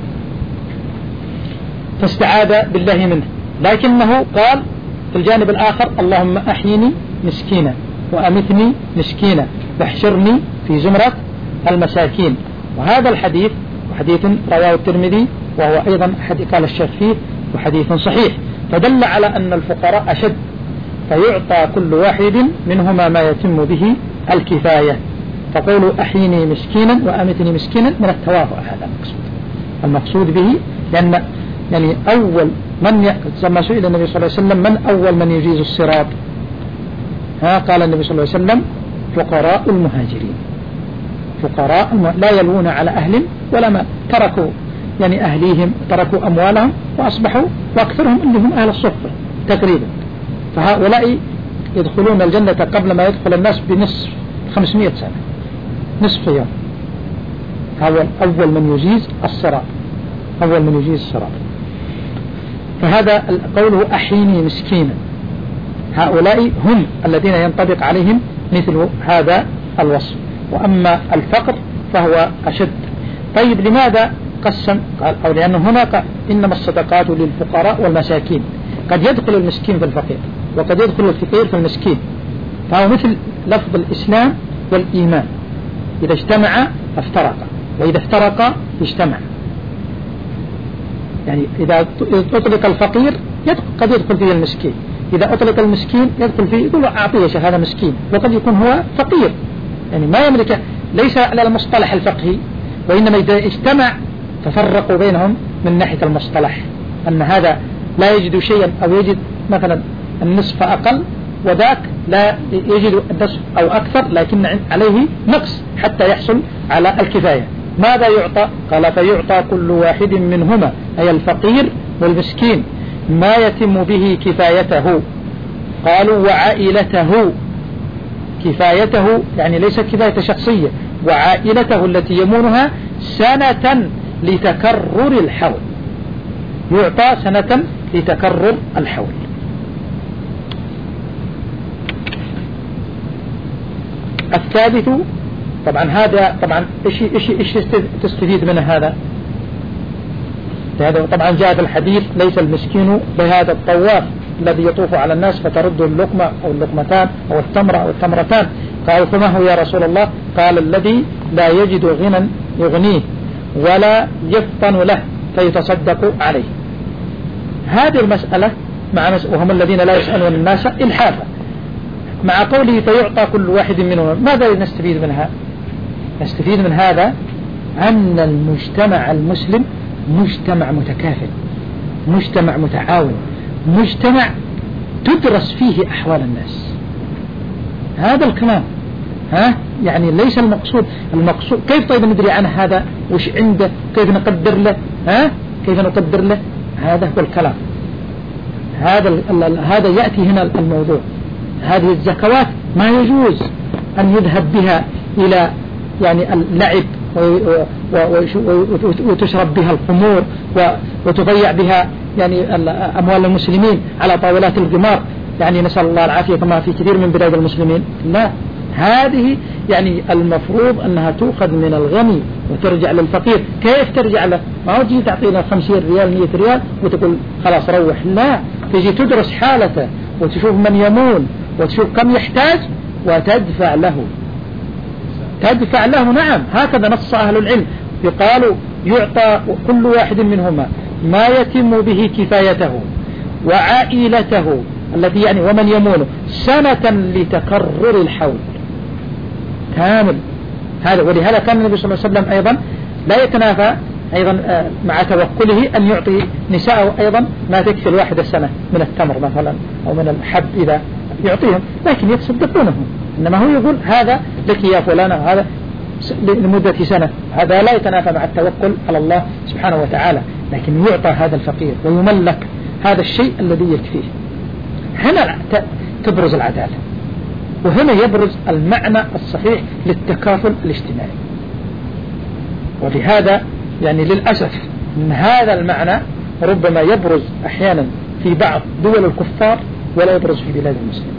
فاستعاذ بالله منه. لكنه قال في الجانب الآخر اللهم أحيني مسكينا وأمتني مسكينا واحشرني في زمرة المساكين. وهذا الحديث حديث رواه الترمذي وهو أيضا حديث قال الشيخ فيه وحديث صحيح، فدل على أن الفقراء أشد، فيعطى كل واحد منهما ما يتم به الكفاية. فقولوا أحيني مسكينا وأمتني مسكينا من التواضع، هذا المقصود المقصود به. لأن يعني أول من لما سئل النبي صلى الله عليه وسلم من أول من يجيز الصراط، ها قال النبي صلى الله عليه وسلم فقراء المهاجرين، فقراء الم... لا يلوون على أهل ولا ما تركوا يعني أهليهم، تركوا أموالهم وأصبحوا وأكثرهم اللي هم أهل الصفة تقريبا. فهؤلاء يدخلون الجنة قبل ما يدخل الناس بنصف خمسمائة سنة، نصف يوم. هو أول من يجيز الصراط، أول من يجيز الصراط. فهذا قوله أحيني مسكينا، هؤلاء هم الذين ينطبق عليهم مثل هذا الوصف. وأما الفقر فهو أشد. طيب لماذا قسم؟ قال أو لأن هناك إنما الصدقات للفقراء والمساكين. قد يدخل المسكين في الفقير وقد يدخل الفقير في المسكين، فهو مثل لفظ الإسلام والإيمان، إذا اجتمع افترق وإذا افترق اجتمع. يعني إذا أطلق الفقير قد يدخل فيه المسكين، إذا أطلق المسكين يدخل فيه، يقول أعطيه يا شيخ هذا مسكين، وقد يكون هو فقير يعني ما يملك، ليس على المصطلح الفقهي، وإنما إذا اجتمع تفرقوا بينهم من ناحية المصطلح، أن هذا لا يجد شيئا أو يجد مثلا النصف أقل وذاك لا يجد النصف أو أكثر لكن عليه نقص حتى يحصل على الكفاية. ماذا يعطى؟ قال فيعطى كل واحد منهما أي الفقير والمسكين ما يتم به كفايته. قالوا وعائلته، كفايته يعني ليس كفاية شخصية، وعائلته التي يمونها سنة لتكرر الحول، يعطى سنة لتكرر الحول. الثالث طبعا هذا طبعا ايش ايش ايش تستفيد من هذا؟ هذا طبعا جاء في الحديث ليس المسكين بهذا الطواف الذي يطوف على الناس فترد اللقمة أو اللقمتان أو التمرة أو التمرتان. قالوا فما هو يا رسول الله؟ قال الذي لا يجد غنى يغنيه ولا يفطن له فيتصدق عليه. هذه المسألة مع مس... وهم الذين لا يسألون الناس إلحافا، مع قوله فيعطى كل واحد منهم، ماذا نستفيد منها؟ نستفيد من هذا أن المجتمع المسلم مجتمع متكافل، مجتمع متعاون، مجتمع تدرس فيه أحوال الناس. هذا الكلام ها يعني ليس المقصود المقصود كيف طيب ندري عن هذا وش عنده، كيف نقدر له، ها كيف نقدر له، هذا هو الكلام. هذا هذا يأتي هنا الموضوع. هذه الزكوات ما يجوز أن يذهب بها إلى يعني اللعب وتشرب بها الخمور وتضيع بها يعني أموال المسلمين على طاولات القمار، يعني نسأل الله العافية كما في كثير من بلاد المسلمين. لا، هذه يعني المفروض أنها تؤخذ من الغني وترجع للفقير. كيف ترجع له؟ ما هو تجي تعطينا خمسين ريال مئة ريال وتقول خلاص روح، لا، تجي تدرس حالته وتشوف من يمون وتشوف كم يحتاج وتدفع له، تدفع له. نعم، هكذا نص أهل العلم، يقال يعطى كل واحد منهما ما يتم به كفايته وعائلته الذي يعني ومن يمونه سنة لتكرر الحول كامل. هذا ولهذا كان النبي صلى الله عليه وسلم أيضا لا يتنافى أيضا مع توكله أن يعطي نساءه أيضا ما تكفي الواحدة سنة من التمر مثلا أو من الحب إذا يعطيهم، لكن يتصدقونهم. إنما هو يقول هذا لك يا فلانة، هذا لمدة سنة. هذا لا يتنافى مع التوكل على الله سبحانه وتعالى، لكن يعطى هذا الفقير ويملك هذا الشيء الذي يكفيه. هنا تبرز العدالة، وهنا يبرز المعنى الصحيح للتكافل الاجتماعي. وبهذا يعني للأسف من هذا المعنى ربما يبرز أحيانا في بعض دول الكفار ولا يبرز في بلاد المسلمين.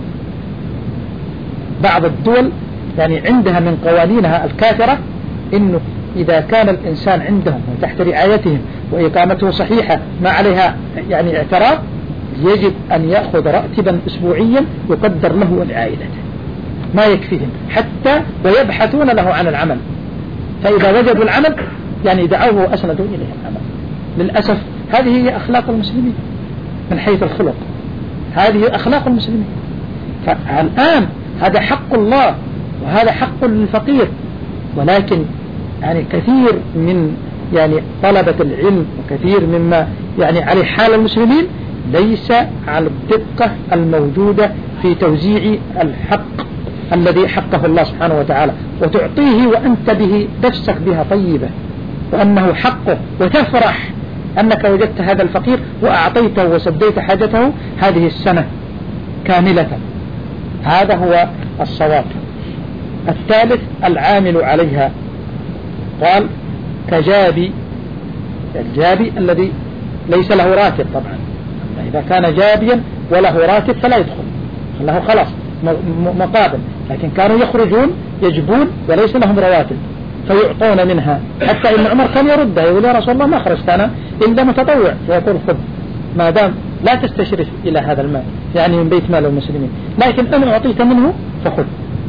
بعض الدول يعني عندها من قوانينها الكافرة إنه إذا كان الإنسان عندهم وتحت رعايتهم وإقامته صحيحة ما عليها يعني اعتراض، يجب أن يأخذ راتبا أسبوعيا يقدر له ولعائلته ما يكفيهم، حتى ويبحثون له عن العمل، فإذا وجدوا العمل يعني دعوه وأسندوا إليه العمل. للأسف هذه هي أخلاق المسلمين من حيث الخلق، هذه أخلاق المسلمين. فالآن هذا حق الله وهذا حق للفقير، ولكن يعني كثير من يعني طلبة العلم وكثير مما يعني على حال المسلمين ليس على الدقة الموجودة في توزيع الحق الذي حقه الله سبحانه وتعالى، وتعطيه وأنت به نفسك بها طيبة وأنه حقه، وتفرح أنك وجدت هذا الفقير وأعطيته وسديت حاجته هذه السنة كاملة. هذا هو الصواب. الثالث العامل عليها، قال كجابي، الجابي الذي ليس له راتب طبعا، إذا كان جابيا وله راتب فلا يدخل، له خلاص مقابل، لكن كانوا يخرجون يجبون وليس لهم رواتب فيعطون منها، حتى إن عمر كان يردها يقول يا رسول الله ما خرجت أنا إلا متطوع، فيقول خذ ما دام لا تستشرف إلى هذا المال يعني من بيت مال المسلمين، لكن أنا أعطيت منه فخذ.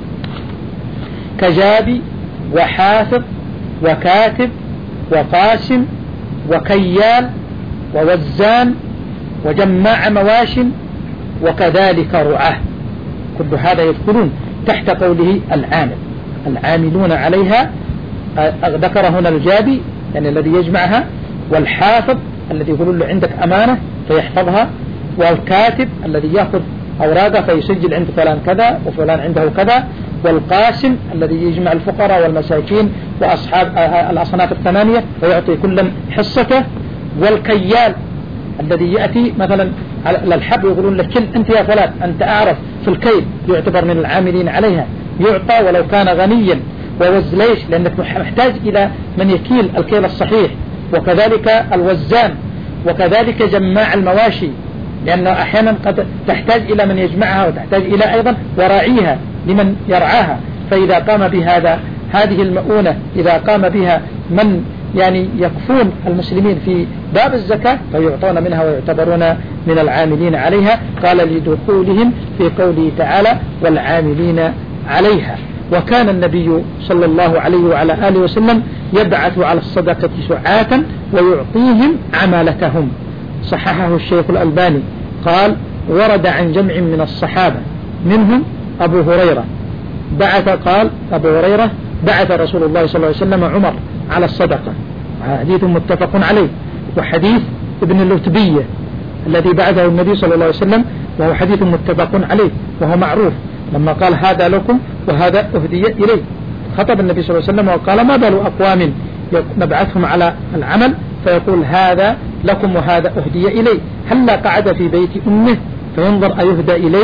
كجابي وحافظ وكاتب وقاسم وكيال ووزان وجماع مواش وكذلك رعاه، كل هذا يدخلون تحت قوله العامل، العاملون عليها. ذكر هنا الجابي يعني الذي يجمعها، والحافظ الذي يقول له عندك أمانة فيحفظها، والكاتب الذي يأخذ أوراقه فيسجل عند فلان كذا وفلان عنده كذا، والقاسم الذي يجمع الفقراء والمساكين وأصحاب الأصناف الثمانية ويعطي كل حصته، والكيال الذي يأتي مثلا على الحب يقولون لك كل أنت يا فلان أنت أعرف في الكيل، يعتبر من العاملين عليها، يعطى ولو كان غنيا. ووز ليش؟ لأنك محتاج إلى من يكيل الكيل الصحيح، وكذلك الوزان، وكذلك جماع المواشي، لأنه أحيانا قد تحتاج إلى من يجمعها وتحتاج إلى أيضا وراعيها لمن يرعاها، فإذا قام بهذا هذه المؤونة إذا قام بها من يعني يكفون المسلمين في باب الزكاة فيعطون منها ويعتبرون من العاملين عليها. قال لدخولهم في قوله تعالى والعاملين عليها. وكان النبي صلى الله عليه وعلى آله وسلم يبعث على الصدقة سعاة ويعطيهم عمالتهم. صححه الشيخ الألباني قال ورد عن جمع من الصحابة منهم أبو هريرة بعث قال أبو هريرة بعث رسول الله صلى الله عليه وسلم عمر على الصدقة، حديث متفق عليه. وحديث ابن اللتبية الذي بعثه النبي صلى الله عليه وسلم وهو حديث متفق عليه وهو معروف، لما قال هذا لكم وهذا أهدي إليه، خطب النبي صلى الله عليه وسلم وقال ما بال أقوام نبعثهم على العمل فيقول هذا لكم وهذا أهدي إليه، هلا قعد في بيت أمه فينظر أيهدى إليه.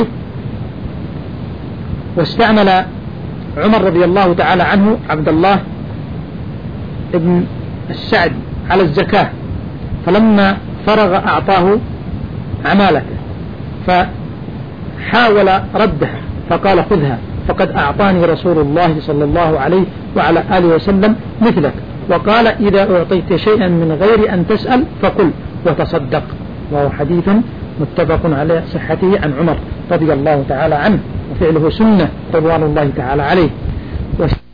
واستعمل عمر رضي الله تعالى عنه عبد الله ابن السعد على الزكاة، فلما فرغ أعطاه عمالته فحاول ردها فقال خذها فقد أعطاني رسول الله صلى الله عليه وعلى آله وسلم مثلك، وقال إذا أعطيت شيئا من غير أن تسأل فقل وتصدق. وهو حديث متفق على صحته عن عمر رضي الله تعالى عنه، وفعله سنة رضوان الله تعالى عليه.